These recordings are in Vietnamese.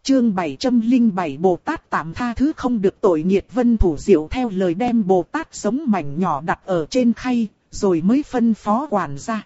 Chương 707 Bồ Tát tạm tha thứ không được tội nghiệt. Vân Thủ Diệu theo lời đem Bồ Tát giống mảnh nhỏ đặt ở trên khay, rồi mới phân phó quản gia.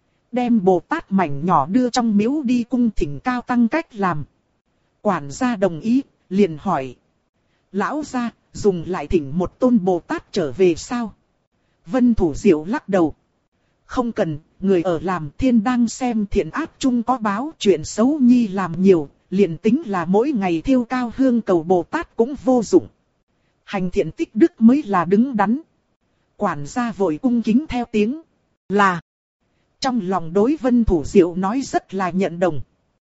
Đem Bồ Tát mảnh nhỏ đưa trong miếu đi cung thỉnh cao tăng cách làm. Quản gia đồng ý, liền hỏi. Lão gia, dùng lại thỉnh một tôn Bồ Tát trở về sao? Vân Thủ Diệu lắc đầu. Không cần, người ở làm thiên đang xem thiện ác chung có báo, chuyện xấu nhi làm nhiều, liền tính là mỗi ngày thiêu cao hương cầu Bồ Tát cũng vô dụng. Hành thiện tích đức mới là đứng đắn. Quản gia vội cung kính theo tiếng. Là. Trong lòng đối Vân Thủ Diệu nói rất là nhận đồng.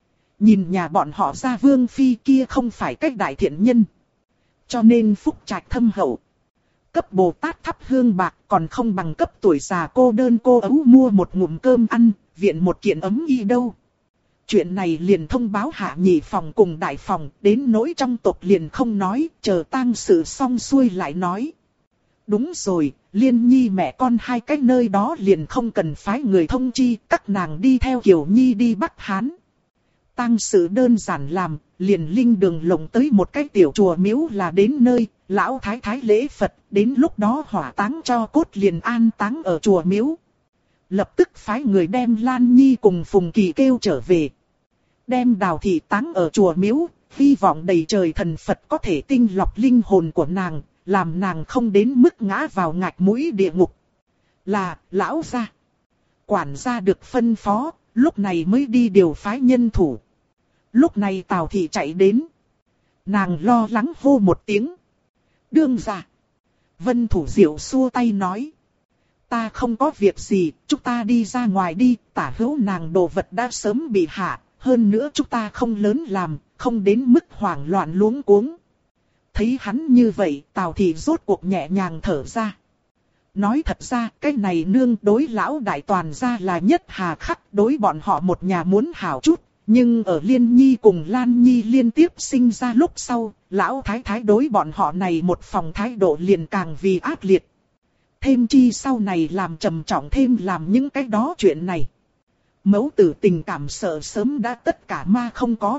Nhìn nhà bọn họ Gia Vương Phi kia không phải cách đại thiện nhân. Cho nên phúc trạch thâm hậu. Cấp Bồ Tát thắp hương bạc còn không bằng cấp tuổi già cô đơn cô ấu mua một ngụm cơm ăn, viện một kiện ấm y đâu. Chuyện này liền thông báo hạ nhị phòng cùng đại phòng, đến nỗi trong tộc liền không nói, chờ tang sự xong xuôi lại nói. Đúng rồi, Liên Nhi mẹ con hai cái nơi đó liền không cần phái người thông chi, các nàng đi theo Kiều Nhi đi Bắc Hán. Tang sự đơn giản làm, liền linh đường lộng tới một cái tiểu chùa miếu là đến nơi, lão thái thái lễ Phật, đến lúc đó hỏa táng cho cốt liền an táng ở chùa miếu. Lập tức phái người đem Lan Nhi cùng Phùng Kỳ kêu trở về. Đem Đào Thị táng ở chùa miếu, hy vọng đầy trời thần Phật có thể tinh lọc linh hồn của nàng, làm nàng không đến mức ngã vào ngạch mũi địa ngục. Là, lão gia. Quản gia được phân phó, lúc này mới đi điều phái nhân thủ. Lúc này Tào Thị chạy đến. Nàng lo lắng hô một tiếng. Đương gia. Vân Thủ Diệu xua tay nói. Ta không có việc gì, chúng ta đi ra ngoài đi, tả hữu nàng đồ vật đã sớm bị hạ. Hơn nữa chúng ta không lớn làm, không đến mức hoảng loạn luống cuống. Thấy hắn như vậy, Tào Thị rốt cuộc nhẹ nhàng thở ra. Nói thật ra, cái này nương đối lão đại toàn gia là nhất hà khắc, đối bọn họ một nhà muốn hảo chút. Nhưng ở Liên Nhi cùng Lan Nhi liên tiếp sinh ra lúc sau, lão thái thái đối bọn họ này một phòng thái độ liền càng vì ác liệt. Thêm chi sau này làm trầm trọng thêm làm những cái đó chuyện này. Mẫu tử tình cảm sợ sớm đã tất cả ma không có.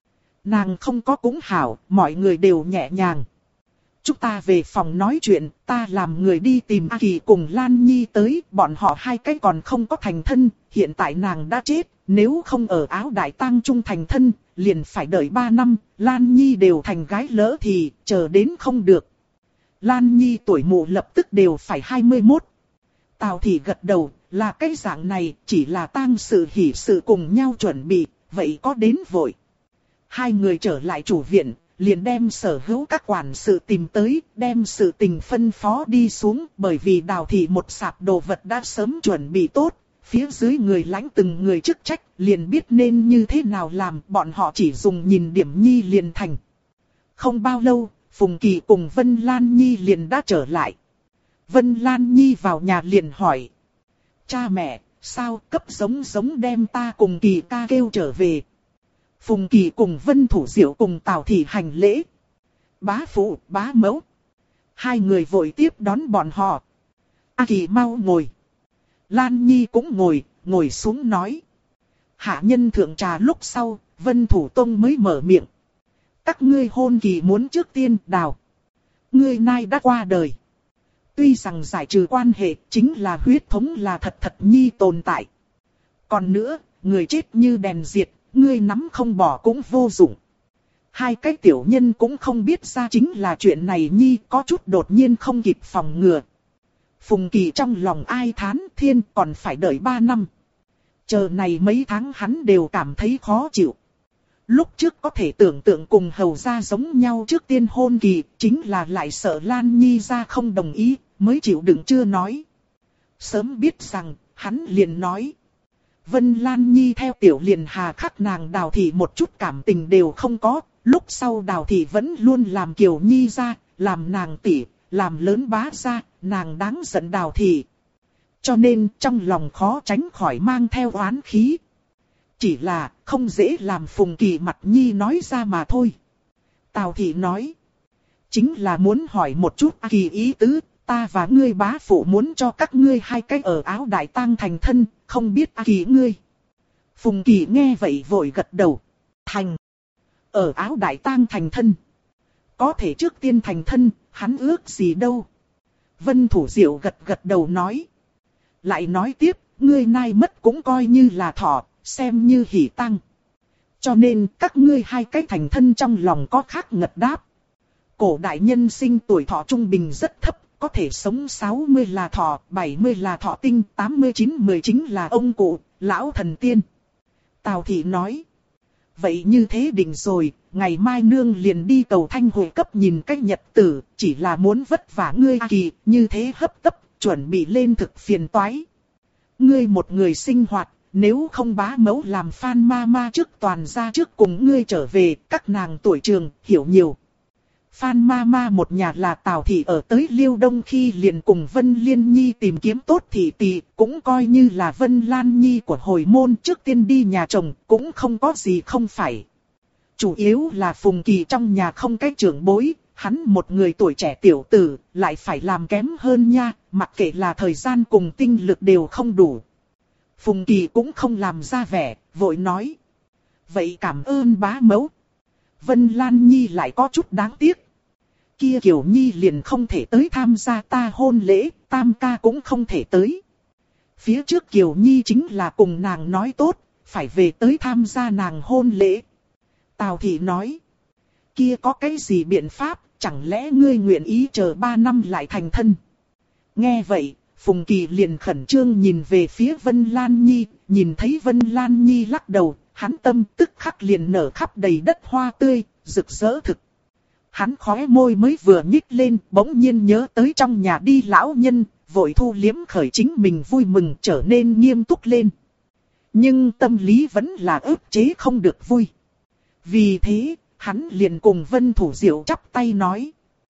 Nàng không có cũng hảo, mọi người đều nhẹ nhàng. Chúng ta về phòng nói chuyện, ta làm người đi tìm A Kỳ cùng Lan Nhi tới, bọn họ hai cái còn không có thành thân, hiện tại nàng đã chết, nếu không ở áo đại tang trung thành thân, liền phải đợi 3 năm, Lan Nhi đều thành gái lỡ thì, chờ đến không được. Lan Nhi tuổi mụ lập tức đều phải 21. Tào Thị gật đầu, là cái dạng này, chỉ là tang sự hỷ sự cùng nhau chuẩn bị, vậy có đến vội. Hai người trở lại chủ viện, liền đem sở hữu các quản sự tìm tới, đem sự tình phân phó đi xuống, bởi vì Đào Thị một sạp đồ vật đã sớm chuẩn bị tốt, phía dưới người lãnh từng người chức trách, liền biết nên như thế nào làm, bọn họ chỉ dùng nhìn điểm nhi liền thành. Không bao lâu, Phùng Kỳ cùng Vân Lan Nhi liền đã trở lại. Vân Lan Nhi vào nhà liền hỏi. Cha mẹ, sao cấp giống đem ta cùng Kỳ ca kêu trở về? Phùng Kỳ cùng Vân Thủ Diệu cùng Tào Thị hành lễ. Bá phụ, bá mẫu. Hai người vội tiếp đón bọn họ. A Kỳ mau ngồi. Lan Nhi cũng ngồi xuống nói. Hạ nhân thượng trà lúc sau, Vân Thủ Tông mới mở miệng. Các ngươi hôn kỳ muốn trước tiên Đào. Ngươi nay đã qua đời. Tuy rằng giải trừ quan hệ chính là huyết thống là thật nhi tồn tại. Còn nữa, người chết như đèn diệt, ngươi nắm không bỏ cũng vô dụng. Hai cái tiểu nhân cũng không biết ra chính là chuyện này nhi có chút đột nhiên không kịp phòng ngừa. Phùng Kỳ trong lòng ai thán thiên còn phải đợi 3 năm. Chờ này mấy tháng hắn đều cảm thấy khó chịu. Lúc trước có thể tưởng tượng cùng hầu gia giống nhau trước tiên hôn kỳ, chính là lại sợ Lan Nhi ra không đồng ý, mới chịu đựng chưa nói. Sớm biết rằng, hắn liền nói. Vân Lan Nhi theo tiểu liền hà khắc nàng Đào Thị một chút cảm tình đều không có, lúc sau Đào Thị vẫn luôn làm Kiều Nhi ra, làm nàng tỷ, làm lớn bá ra, nàng đáng giận Đào Thị. Cho nên trong lòng khó tránh khỏi mang theo oán khí. Chỉ là không dễ làm Phùng Kỳ mặt Nhi nói ra mà thôi. Tào Thị nói. Chính là muốn hỏi một chút A Kỳ ý tứ, ta và ngươi bá phụ muốn cho các ngươi hai cái ở áo đại tang thành thân, không biết A Kỳ ngươi. Phùng Kỳ nghe vậy vội gật đầu. Thành. Ở Áo Đại Tang thành thân. Có thể trước tiên thành thân, hắn ước gì đâu. Vân Thủ Diệu gật gật đầu nói. Lại nói tiếp, ngươi nai mất cũng coi như là thọ, xem như hỷ tang. Cho nên các ngươi hai cái thành thân trong lòng có khác ngật đáp. Cổ đại nhân sinh tuổi thọ trung bình rất thấp, có thể sống 60 là thọ, 70 là thọ tinh, 89 chính là ông cụ, lão thần tiên. Tào Thị nói. Vậy như thế định rồi, ngày mai nương liền đi cầu Thanh Hội cấp nhìn cách nhật tử, chỉ là muốn vất vả ngươi Kỳ, như thế hấp tấp, chuẩn bị lên thực phiền toái. Ngươi một người sinh hoạt, nếu không bá mẫu làm Phan Mama trước toàn gia trước cùng ngươi trở về, các nàng tuổi trường, hiểu nhiều. Phan Mama một nhà là Tào Thị ở tới Liêu Đông khi liền cùng Vân Liên Nhi tìm kiếm tốt thị tỷ, cũng coi như là Vân Lan Nhi của hồi môn trước tiên đi nhà chồng, cũng không có gì không phải. Chủ yếu là Phùng Kỳ trong nhà không cái trưởng bối, hắn một người tuổi trẻ tiểu tử, lại phải làm kém hơn nha, mặc kệ là thời gian cùng tinh lực đều không đủ. Phùng Kỳ cũng không làm ra vẻ, vội nói. Vậy cảm ơn bá mẫu. Vân Lan Nhi lại có chút đáng tiếc. Kia Kiều Nhi liền không thể tới tham gia ta hôn lễ, Tam ca cũng không thể tới. Phía trước Kiều Nhi chính là cùng nàng nói tốt, phải về tới tham gia nàng hôn lễ. Tào Thị nói. Kia có cái gì biện pháp, chẳng lẽ ngươi nguyện ý chờ 3 năm lại thành thân? Nghe vậy, Phùng Kỳ liền khẩn trương nhìn về phía Vân Lan Nhi, nhìn thấy Vân Lan Nhi lắc đầu, hắn tâm tức khắc liền nở khắp đầy đất hoa tươi, rực rỡ thực. Hắn khóe môi mới vừa nhích lên, bỗng nhiên nhớ tới trong nhà đi lão nhân, vội thu liếm khởi chính mình vui mừng trở nên nghiêm túc lên. Nhưng tâm lý vẫn là ức chế không được vui. Vì thế, hắn liền cùng Vân Thủ Diệu chắp tay nói.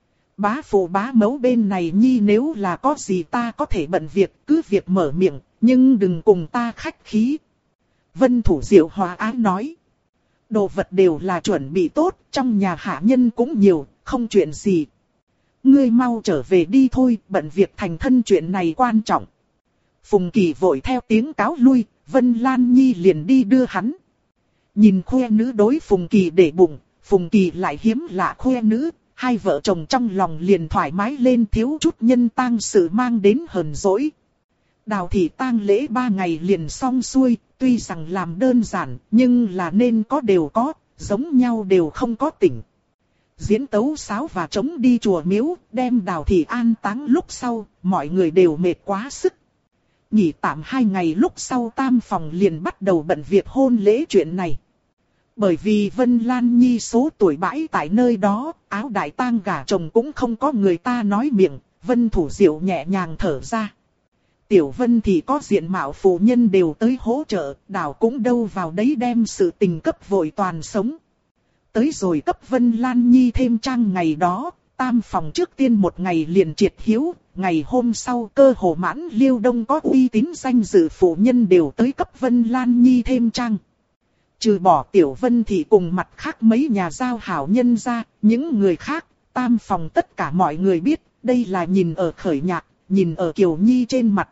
Bá phụ bá mẫu bên này Nhi nếu là có gì ta có thể bận việc, cứ việc mở miệng, nhưng đừng cùng ta khách khí. Vân Thủ Diệu hòa ái nói. Đồ vật đều là chuẩn bị tốt, trong nhà hạ nhân cũng nhiều, không chuyện gì. Ngươi mau trở về đi thôi, bận việc thành thân chuyện này quan trọng. Phùng Kỳ vội theo tiếng cáo lui, Vân Lan Nhi liền đi đưa hắn. Nhìn khoe nữ đối Phùng Kỳ để bụng, Phùng Kỳ lại hiếm lạ khoe nữ, hai vợ chồng trong lòng liền thoải mái lên thiếu chút nhân tang sự mang đến hờn dỗi. Đào Thị tang lễ 3 ngày liền xong xuôi, tuy rằng làm đơn giản, nhưng là nên có đều có, giống nhau đều không có tỉnh. Diễn tấu sáo và trống đi chùa miếu, đem Đào Thị an táng lúc sau, mọi người đều mệt quá sức. Nghỉ tạm 2 ngày lúc sau tam phòng liền bắt đầu bận việc hôn lễ chuyện này. Bởi vì Vân Lan Nhi số tuổi bãi tại nơi đó, Áo Đại Tang gả chồng cũng không có người ta nói miệng, Vân Thủ Diệu nhẹ nhàng thở ra. Tiểu Vân thì có diện mạo phụ nhân đều tới hỗ trợ, Đào cũng đâu vào đấy đem sự tình cấp vội toàn sống. Tới rồi cấp Vân Lan Nhi thêm trang ngày đó, tam phòng trước tiên một ngày liền triệt hiếu, ngày hôm sau cơ hồ mãn Liêu Đông có uy tín danh dự phụ nhân đều tới cấp Vân Lan Nhi thêm trang. Trừ bỏ Tiểu Vân thì cùng mặt khác mấy nhà giao hảo nhân ra, những người khác, tam phòng tất cả mọi người biết, đây là nhìn ở khởi nhạc, nhìn ở Kiều Nhi trên mặt.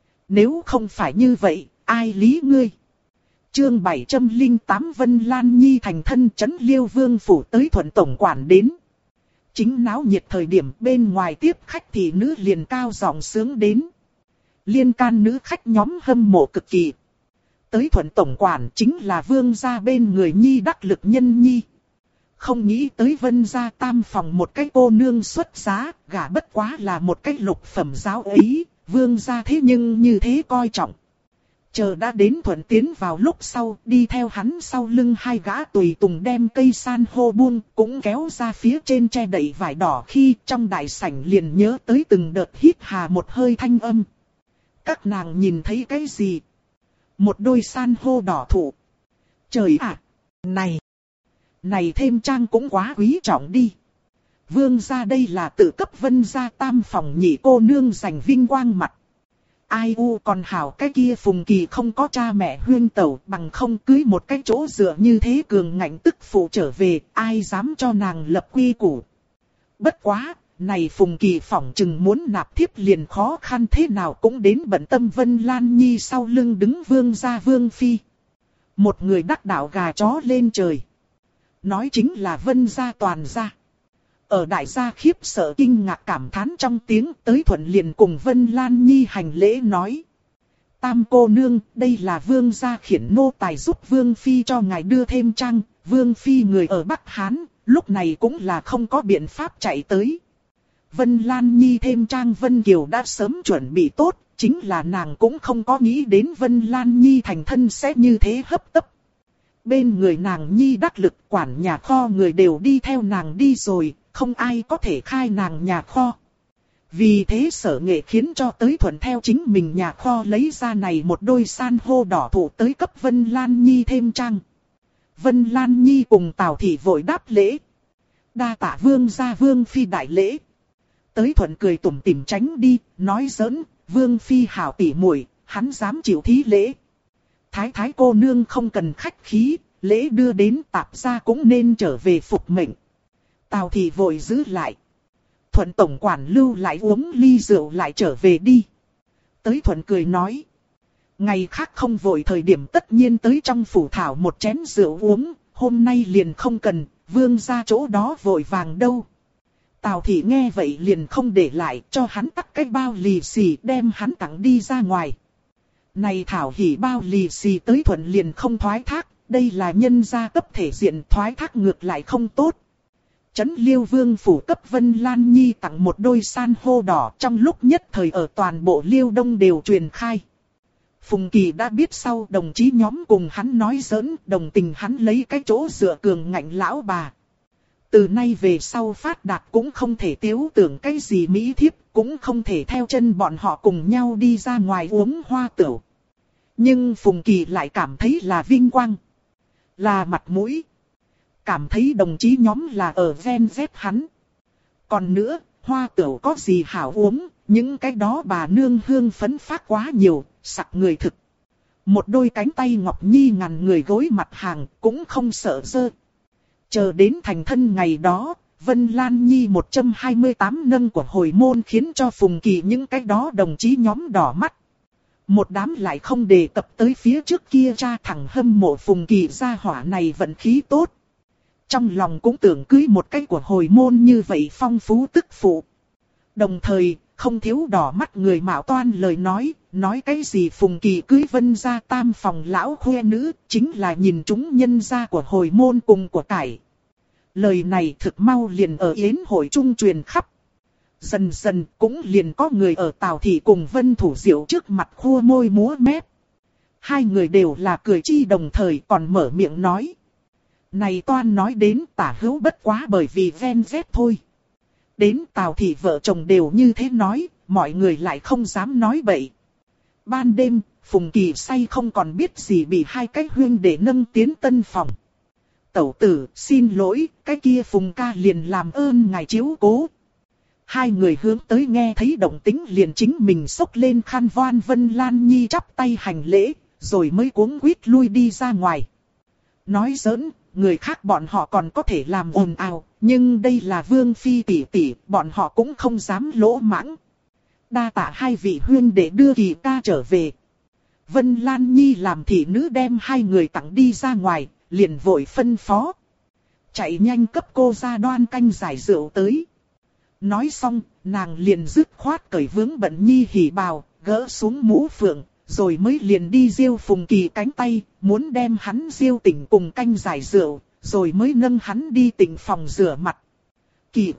Nếu không phải như vậy, ai lý ngươi? Chương 708 Vân Lan Nhi thành thân trấn Liêu Vương phủ tới Thuận tổng quản đến. Chính náo nhiệt thời điểm bên ngoài tiếp khách thì nữ liền cao giọng sướng đến. Liên can nữ khách nhóm hâm mộ cực kỳ. Tới Thuận tổng quản chính là Vương gia bên người Nhi đắc lực nhân Nhi. Không nghĩ tới Vân gia tam phòng một cái cô nương xuất giá, gả bất quá là một cái lục phẩm giáo ấy, Vương gia thế nhưng như thế coi trọng. Chờ đã đến Thuận tiến vào lúc sau, đi theo hắn sau lưng hai gã tùy tùng đem cây san hô buông, cũng kéo ra phía trên che đậy vải đỏ khi trong đại sảnh liền nhớ tới từng đợt hít hà một hơi thanh âm. Các nàng nhìn thấy cái gì? Một đôi san hô đỏ thụ. Trời ạ! Này thêm trang cũng quá quý trọng đi. Vương gia đây là tự cấp Vân gia tam phòng nhị cô nương giành vinh quang mặt. Ai u còn hảo cái kia Phùng Kỳ không có cha mẹ huyên tẩu bằng không cưới một cái chỗ dựa như thế cường ngạnh tức phụ trở về, ai dám cho nàng lập quy củ. Bất quá, này Phùng Kỳ phỏng chừng muốn nạp thiếp liền khó khăn thế nào cũng đến bận tâm Vân Lan Nhi sau lưng đứng vương gia vương phi. Một người đắc đạo gà chó lên trời. Nói chính là Vân gia toàn gia. Ở đại gia khiếp sợ kinh ngạc cảm thán trong tiếng, Tới Thuận liền cùng Vân Lan Nhi hành lễ nói. Tam cô nương, đây là vương gia khiển nô tài giúp vương phi cho ngài đưa thêm trang, vương phi người ở Bắc Hán, lúc này cũng là không có biện pháp chạy tới. Vân Lan Nhi thêm trang Vân Kiều đã sớm chuẩn bị tốt, chính là nàng cũng không có nghĩ đến Vân Lan Nhi thành thân sẽ như thế hấp tấp. Bên người nàng Nhi đắc lực, quản nhà kho người đều đi theo nàng đi rồi, không ai có thể khai nàng nhà kho. Vì thế Sở Nghệ khiến cho Tới Thuận theo chính mình nhà kho lấy ra này một đôi san hô đỏ thụ tới cấp Vân Lan Nhi thêm trang. Vân Lan Nhi cùng Tào Thị vội đáp lễ. Đa tạ vương gia vương phi đại lễ. Tới Thuận cười tủm tỉm tránh đi, nói giỡn, vương phi hảo tỉ muội, hắn dám chịu thí lễ. Thái thái cô nương không cần khách khí, lễ đưa đến tạp gia cũng nên trở về phục mệnh. Tào Thị vội giữ lại. Thuận tổng quản lưu lại uống ly rượu lại trở về đi. Tới Thuận cười nói. Ngày khác không vội thời điểm tất nhiên tới trong phủ thảo một chén rượu uống, hôm nay liền không cần, vương ra chỗ đó vội vàng đâu. Tào Thị nghe vậy liền không để lại, cho hắn tắt cái bao lì xì đem hắn tặng đi ra ngoài. Này thảo hỉ bao lì xì Tới Thuận liền không thoái thác, đây là nhân gia cấp thể diện, thoái thác ngược lại không tốt. Trấn Liêu Vương phủ cấp Vân Lan Nhi tặng một đôi san hô đỏ, trong lúc nhất thời ở toàn bộ Liêu Đông đều truyền khai. Phùng Kỳ đã biết sau, đồng chí nhóm cùng hắn nói giỡn, đồng tình hắn lấy cái chỗ dựa cường ngạnh lão bà. Từ nay về sau phát đạt cũng không thể tiếu tưởng cái gì mỹ thiếp, cũng không thể theo chân bọn họ cùng nhau đi ra ngoài uống hoa tửu. Nhưng Phùng Kỳ lại cảm thấy là vinh quang, là mặt mũi. Cảm thấy đồng chí nhóm là ở ven dép hắn. Còn nữa, hoa tửu có gì hảo uống, những cái đó bà nương hương phấn phát quá nhiều, sặc người thực. Một đôi cánh tay ngọc nhi ngàn người gối mặt hàng, cũng không sợ dơ. Chờ đến thành thân ngày đó, Vân Lan Nhi 128 nâng của hồi môn khiến cho Phùng Kỳ những cái đó đồng chí nhóm đỏ mắt. Một đám lại không đề cập tới phía trước kia cha thẳng hâm mộ Phùng Kỳ gia hỏa này vận khí tốt. Trong lòng cũng tưởng cưới một cái của hồi môn như vậy phong phú tức phụ. Đồng thời, không thiếu đỏ mắt người mạo toan lời nói cái gì Phùng Kỳ cưới Vân gia tam phòng lão khoe nữ, chính là nhìn chúng nhân gia của hồi môn cùng của cải. Lời này thực mau liền ở yến hội trung truyền khắp. Dần dần cũng liền có người ở Tào Thị cùng Vân Thủ Diệu trước mặt khua môi múa mép. Hai người đều là cười chi đồng thời còn mở miệng nói. Này toan nói đến tả hữu bất quá bởi vì ven vét thôi. Đến Tào Thị vợ chồng đều như thế nói, mọi người lại không dám nói bậy. Ban đêm, Phùng Kỳ say không còn biết gì bị hai cái huynh để nâng tiến tân phòng. Tẩu tử, xin lỗi, cái kia Phùng ca liền làm ơn ngài chiếu cố. Hai người hướng tới nghe thấy động tĩnh liền chính mình xốc lên khăn voan. Vân Lan Nhi chắp tay hành lễ, rồi mới cuống quýt lui đi ra ngoài. Nói giỡn, người khác bọn họ còn có thể làm ồn ào, nhưng đây là Vương Phi tỷ tỷ, bọn họ cũng không dám lỗ mãng. Đa tạ hai vị huynh để đưa Kỳ ca trở về. Vân Lan Nhi làm thị nữ đem hai người tặng đi ra ngoài, liền vội phân phó. Chạy nhanh cấp cô ra đoan canh giải rượu tới. Nói xong, nàng liền dứt khoát cởi vướng bận Nhi hỉ bào, gỡ xuống mũ phượng, rồi mới liền đi diêu Phùng Kỳ cánh tay, muốn đem hắn diêu tỉnh cùng canh giải rượu, rồi mới nâng hắn đi tỉnh phòng rửa mặt. Kỳ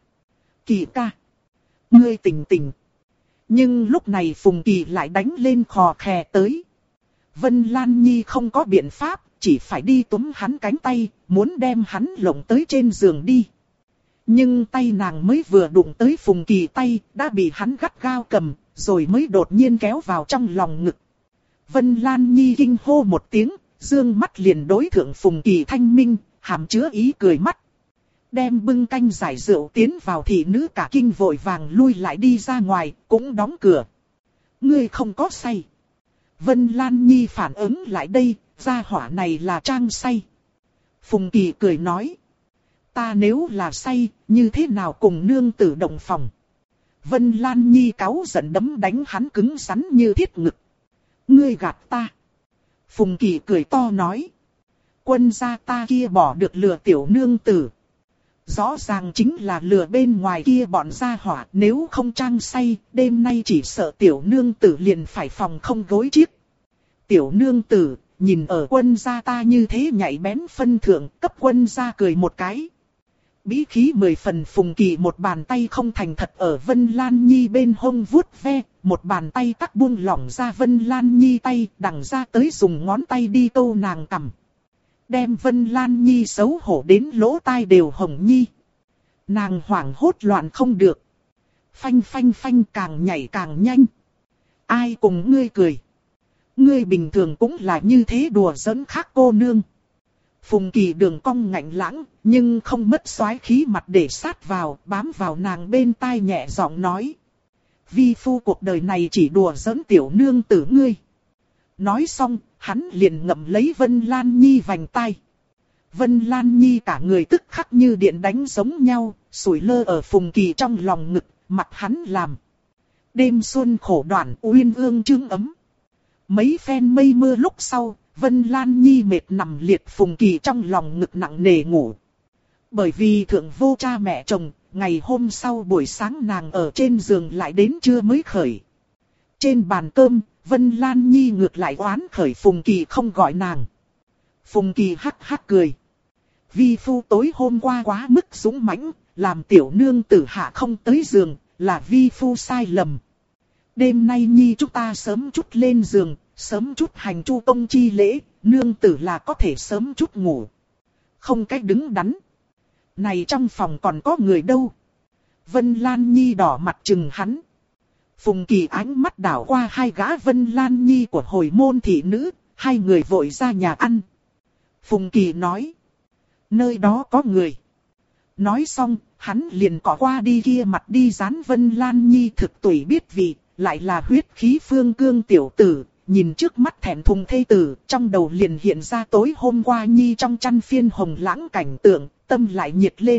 ca, ngươi tỉnh tỉnh. Nhưng lúc này Phùng Kỳ lại đánh lên khò khè tới. Vân Lan Nhi không có biện pháp, chỉ phải đi túm hắn cánh tay, muốn đem hắn lộng tới trên giường đi. Nhưng tay nàng mới vừa đụng tới Phùng Kỳ tay, đã bị hắn gắt gao cầm, rồi mới đột nhiên kéo vào trong lòng ngực. Vân Lan Nhi kinh hô một tiếng, dương mắt liền đối thượng Phùng Kỳ thanh minh, hàm chứa ý cười mắt. Đem bưng canh giải rượu tiến vào thị nữ cả kinh vội vàng lui lại đi ra ngoài, cũng đóng cửa. Ngươi không có say. Vân Lan Nhi phản ứng lại đây, gia hỏa này là trang say. Phùng Kỳ cười nói. Ta nếu là say, như thế nào cùng nương tử động phòng. Vân Lan Nhi cáu giận đấm đánh hắn cứng rắn như thiết ngực. Ngươi gạt ta. Phùng Kỳ cười to nói. Quân gia ta kia bỏ được lừa tiểu nương tử. Rõ ràng chính là lừa bên ngoài kia bọn gia hỏa, nếu không trang say, đêm nay chỉ sợ tiểu nương tử liền phải phòng không gối chiếc. Tiểu nương tử, nhìn ở quân gia ta như thế nhạy bén phân thượng, cấp quân gia cười một cái. Bí khí 10 phần. Phùng Kỳ một bàn tay không thành thật ở Vân Lan Nhi bên hông vuốt ve, một bàn tay tắc buông lỏng ra Vân Lan Nhi tay, đằng ra tới dùng ngón tay đi câu nàng cằm. Đem Vân Lan Nhi xấu hổ đến lỗ tai đều hồng nhi. Nàng hoảng hốt loạn không được. Phanh phanh phanh, càng nhảy càng nhanh. Ai cùng ngươi cười? Ngươi bình thường cũng là như thế đùa giỡn khác cô nương. Phùng Kỳ đường cong ngạnh lãng, nhưng không mất soái khí mặt để sát vào, bám vào nàng bên tai nhẹ giọng nói. Vi phu cuộc đời này chỉ đùa giỡn tiểu nương tử ngươi. Nói xong, hắn liền ngậm lấy Vân Lan Nhi vành tai. Vân Lan Nhi cả người tức khắc như điện đánh giống nhau, sủi lơ ở Phùng Kỳ trong lòng ngực, mặt hắn làm. Đêm xuân khổ đoạn uyên ương chương ấm. Mấy phen mây mưa lúc sau, Vân Lan Nhi mệt nằm liệt Phùng Kỳ trong lòng ngực nặng nề ngủ. Bởi vì thượng vô cha mẹ chồng, ngày hôm sau buổi sáng nàng ở trên giường lại đến trưa mới khởi. Trên bàn cơm, Vân Lan Nhi ngược lại oán khởi Phùng Kỳ không gọi nàng. Phùng Kỳ hắc hắc cười. Vi phu tối hôm qua quá mức dũng mãnh, làm tiểu nương tử hạ không tới giường, là vi phu sai lầm. Đêm nay Nhi chúng ta sớm chút lên giường, sớm chút hành chu công chi lễ, nương tử là có thể sớm chút ngủ. Không cách đứng đắn. Này trong phòng còn có người đâu. Vân Lan Nhi đỏ mặt trừng hắn. Phùng Kỳ ánh mắt đảo qua hai gã Vân Lan Nhi của hồi môn thị nữ, hai người vội ra nhà ăn. Phùng Kỳ nói. Nơi đó có người. Nói xong, hắn liền cọ qua đi kia mặt đi dán Vân Lan Nhi thực tùy biết vị, lại là huyết khí phương cương tiểu tử. Nhìn trước mắt thẹn thùng thê tử, trong đầu liền hiện ra tối hôm qua Nhi trong chăn phiên hồng lãng cảnh tượng, tâm lại nhiệt lên.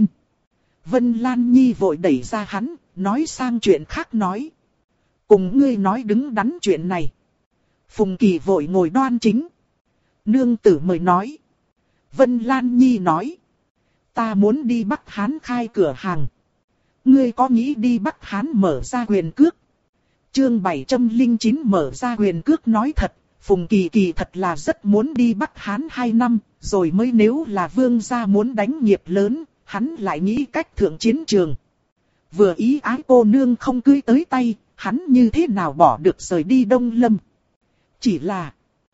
Vân Lan Nhi vội đẩy ra hắn, nói sang chuyện khác nói. Cùng ngươi nói đứng đắn chuyện này. Phùng Kỳ vội ngồi đoan chính. Nương tử mời nói. Vân Lan Nhi nói. Ta muốn đi Bắc Hán khai cửa hàng. Ngươi có nghĩ đi Bắc Hán mở ra quyền cước? Chương 709 mở ra quyền cước nói thật. Phùng Kỳ kỳ thật là rất muốn đi Bắc Hán 2 năm. Rồi mới nếu là vương gia muốn đánh nghiệp lớn, hắn lại nghĩ cách thượng chiến trường. Vừa ý ái cô nương không cưới tới tay, hắn như thế nào bỏ được rời đi Đông Lâm. Chỉ là,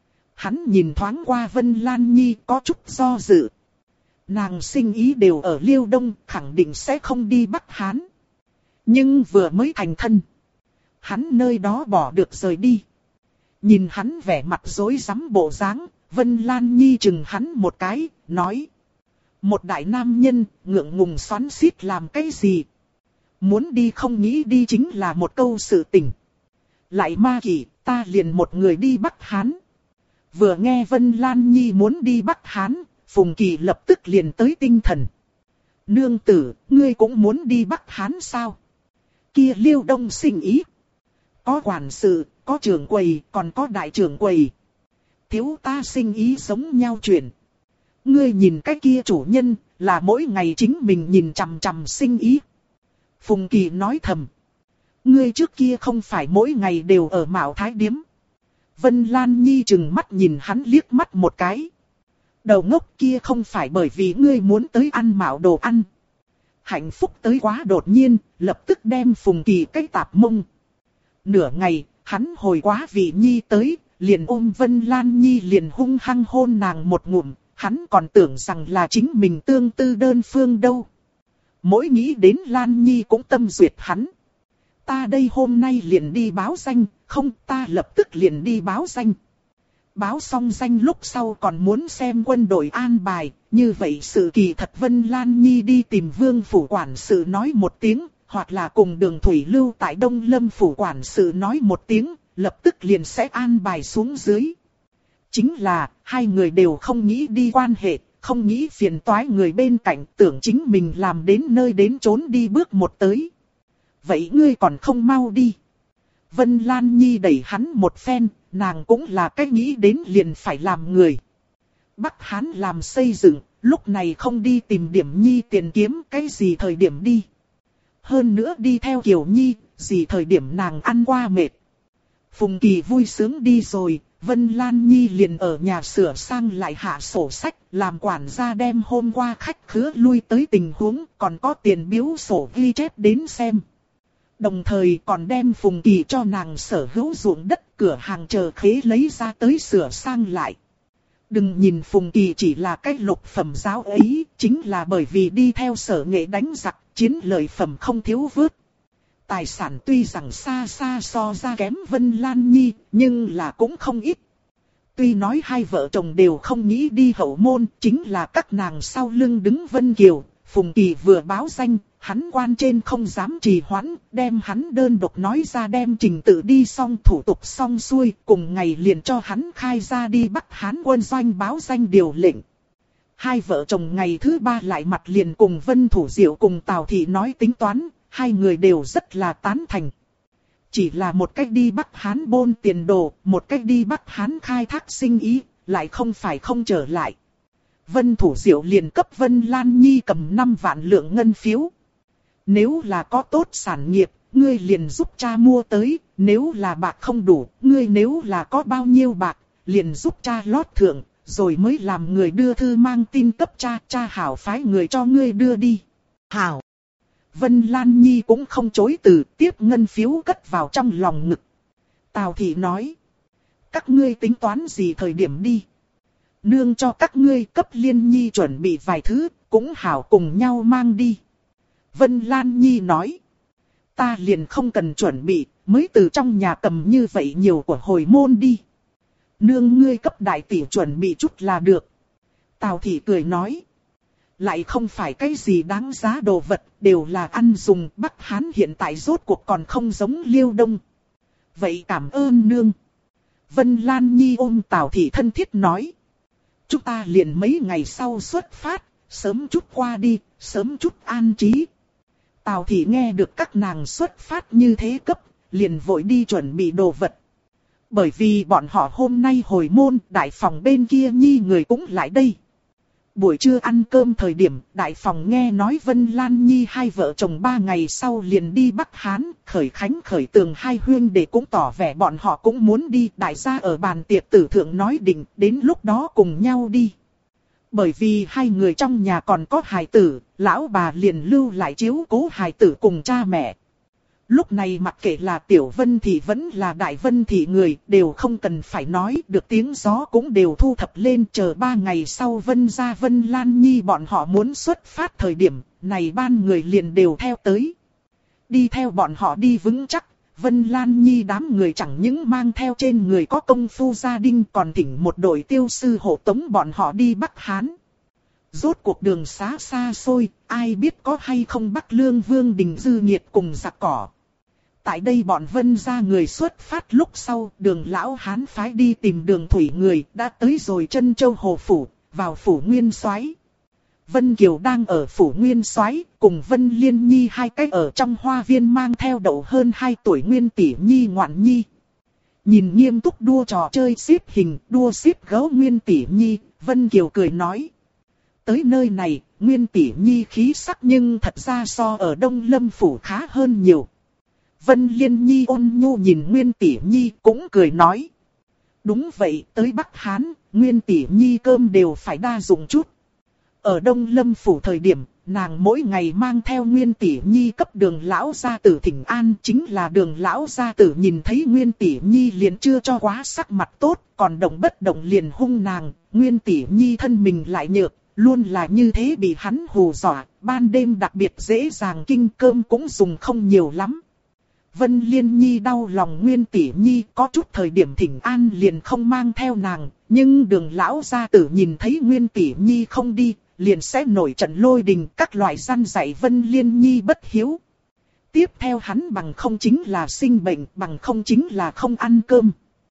hắn nhìn thoáng qua Vân Lan Nhi có chút do dự. Nàng sinh ý đều ở Liêu Đông, khẳng định sẽ không đi Bắc Hán. Nhưng vừa mới thành thân, hắn nơi đó bỏ được rời đi. Nhìn hắn vẻ mặt rối rắm bộ dáng, Vân Lan Nhi chừng hắn một cái, nói. Một đại nam nhân, ngượng ngùng xoắn xít làm cái gì? Muốn đi không nghĩ đi chính là một câu sự tình. Lại ma kỷ, ta liền một người đi Bắc Hán. Vừa nghe Vân Lan Nhi muốn đi Bắc Hán, Phùng Kỳ lập tức liền tới tinh thần. Nương tử, ngươi cũng muốn đi Bắc Hán sao? Kia Liêu Đông sinh ý. Có quản sự, có trưởng quầy, còn có đại trưởng quầy. Thiếu ta sinh ý giống nhau chuyện. Ngươi nhìn cái kia chủ nhân, là mỗi ngày chính mình nhìn chằm chằm sinh ý. Phùng Kỳ nói thầm. Ngươi trước kia không phải mỗi ngày đều ở Mạo Thái Điếm. Vân Lan Nhi chừng mắt nhìn hắn liếc mắt một cái. Đầu ngốc kia không phải bởi vì ngươi muốn tới ăn Mạo đồ ăn. Hạnh phúc tới quá đột nhiên, lập tức đem Phùng Kỳ cái tạp mông. Nửa ngày, hắn hồi quá vị Nhi tới, liền ôm Vân Lan Nhi liền hung hăng hôn nàng một ngụm. Hắn còn tưởng rằng là chính mình tương tư đơn phương đâu. Mỗi nghĩ đến Lan Nhi cũng tâm duyệt hắn. Ta đây hôm nay liền đi báo danh, không ta lập tức liền đi báo danh. Báo xong danh lúc sau còn muốn xem quân đội an bài, như vậy sự kỳ thật Vân Lan Nhi đi tìm Vương phủ quản sự nói một tiếng, hoặc là cùng Đường Thủy Lưu tại Đông Lâm phủ quản sự nói một tiếng, lập tức liền sẽ an bài xuống dưới. Chính là, hai người đều không nghĩ đi quan hệ, không nghĩ phiền toái người bên cạnh, tưởng chính mình làm đến nơi đến chốn đi bước một tới. Vậy ngươi còn không mau đi. Vân Lan Nhi đẩy hắn một phen, nàng cũng là cái nghĩ đến liền phải làm người. Bắc Hán làm xây dựng, lúc này không đi tìm Điểm Nhi tiền kiếm cái gì thời điểm đi. Hơn nữa đi theo Kiều Nhi, gì thời điểm nàng ăn qua mệt. Phùng Kỳ vui sướng đi rồi, Vân Lan Nhi liền ở nhà sửa sang lại hạ sổ sách, làm quản gia đem hôm qua khách khứa lui tới tình huống, còn có tiền biếu sổ ghi chép đến xem. Đồng thời còn đem Phùng Kỳ cho nàng sở hữu ruộng đất cửa hàng chờ khế lấy ra tới sửa sang lại. Đừng nhìn Phùng Kỳ chỉ là cái lục phẩm giáo ấy, chính là bởi vì đi theo Sở Nghệ đánh giặc, chiến lợi phẩm không thiếu vớt. Tài sản tuy rằng xa xa so ra kém Vân Lan Nhi, nhưng là cũng không ít. Tuy nói hai vợ chồng đều không nghĩ đi hậu môn, chính là các nàng sau lưng đứng Vân Kiều. Phùng Kỳ vừa báo danh, hắn quan trên không dám trì hoãn, đem hắn đơn độc nói ra đem trình tự đi xong thủ tục xong xuôi, cùng ngày liền cho hắn khai ra đi Bắc Hán quân doanh báo danh điều lệnh. Hai vợ chồng ngày thứ ba lại mặt liền cùng Vân Thủ Diệu cùng Tào Thị nói tính toán, hai người đều rất là tán thành. Chỉ là một cách đi Bắc Hán bôn tiền đồ, một cách đi Bắc Hán khai thác sinh ý, lại không phải không trở lại. Vân Thủ Diệu liền cấp Vân Lan Nhi cầm 5 vạn lượng ngân phiếu. Nếu là có tốt sản nghiệp, ngươi liền giúp cha mua tới, nếu là bạc không đủ, ngươi nếu là có bao nhiêu bạc, liền giúp cha lót thưởng, rồi mới làm người đưa thư mang tin cấp cha, cha hảo phái người cho ngươi đưa đi. Hảo. Vân Lan Nhi cũng không chối từ, tiếp ngân phiếu cất vào trong lòng ngực. Tào Thị nói, các ngươi tính toán gì thời điểm đi. Nương cho các ngươi cấp Liên Nhi chuẩn bị vài thứ, cũng hảo cùng nhau mang đi. Vân Lan Nhi nói, ta liền không cần chuẩn bị, mới từ trong nhà cầm như vậy nhiều của hồi môn đi. Nương ngươi cấp đại tỷ chuẩn bị chút là được. Tào Thị cười nói, lại không phải cái gì đáng giá đồ vật, đều là ăn dùng. Bắc Hán hiện tại rốt cuộc còn không giống Liêu Đông. Vậy cảm ơn nương. Vân Lan Nhi ôm Tào Thị thân thiết nói, chúng ta liền mấy ngày sau xuất phát, sớm chút qua đi, sớm chút an trí. Tào Thị nghe được các nàng xuất phát như thế cấp, liền vội đi chuẩn bị đồ vật. Bởi vì bọn họ hôm nay hồi môn, đại phòng bên kia Nhi người cũng lại đây. Buổi trưa ăn cơm thời điểm, đại phòng nghe nói Vân Lan Nhi hai vợ chồng 3 ngày sau liền đi Bắc Hán, Khởi Khánh Khởi Tường hai huynh đệ cũng tỏ vẻ bọn họ cũng muốn đi. Đại gia ở bàn tiệc tử thượng nói định, đến lúc đó cùng nhau đi. Bởi vì hai người trong nhà còn có hài tử, lão bà liền lưu lại chiếu cố hài tử cùng cha mẹ. Lúc này mặc kệ là Tiểu Vân Thị vẫn là Đại Vân Thị người, đều không cần phải nói, được tiếng gió cũng đều thu thập lên. Chờ 3 ngày sau Vân gia Vân Lan Nhi bọn họ muốn xuất phát thời điểm, này ban người liền đều theo tới. Đi theo bọn họ đi vững chắc, Vân Lan Nhi đám người chẳng những mang theo trên người có công phu gia đình, còn thỉnh một đội tiêu sư hộ tống bọn họ đi Bắc Hán. Rốt cuộc đường xá xa xôi, ai biết có hay không Bắc Lương Vương Đình Dư Nhiệt cùng giặc cỏ. Tại đây bọn Vân gia người xuất phát lúc sau, Đường lão hán phái đi tìm Đường thủy người, đã tới rồi Trân Châu Hồ phủ, vào phủ Nguyên Soái. Vân Kiều đang ở phủ Nguyên Soái, cùng Vân Liên Nhi hai cái ở trong hoa viên mang theo đậu hơn 2 tuổi Nguyên tỷ nhi Ngoạn Nhi. Nhìn nghiêm túc đua trò chơi xếp hình, đua xếp gấu Nguyên tỷ nhi, Vân Kiều cười nói: tới nơi này, Nguyên tỷ nhi khí sắc nhưng thật ra so ở Đông Lâm phủ khá hơn nhiều. Vân Liên Nhi ôn nhu nhìn Nguyên tỷ nhi cũng cười nói: đúng vậy, tới Bắc Hán, Nguyên tỷ nhi cơm đều phải đa dụng chút. Ở Đông Lâm phủ thời điểm, nàng mỗi ngày mang theo Nguyên tỷ nhi cấp Đường lão gia tử thỉnh an, chính là Đường lão gia tử nhìn thấy Nguyên tỷ nhi liền chưa cho quá sắc mặt tốt, còn động bất động liền hung nàng. Nguyên tỷ nhi thân mình lại nhược, luôn là như thế bị hắn hù dọa, ban đêm đặc biệt dễ dàng kinh, cơm cũng dùng không nhiều lắm. Vân Liên Nhi đau lòng Nguyên tỷ nhi, có chút thời điểm thỉnh an liền không mang theo nàng, nhưng Đường lão gia tử nhìn thấy Nguyên tỷ nhi không đi, liền sẽ nổi trận lôi đình, các loại gian dạy Vân Liên Nhi bất hiếu. Tiếp theo hắn bằng không chính là sinh bệnh, bằng không chính là không ăn cơm.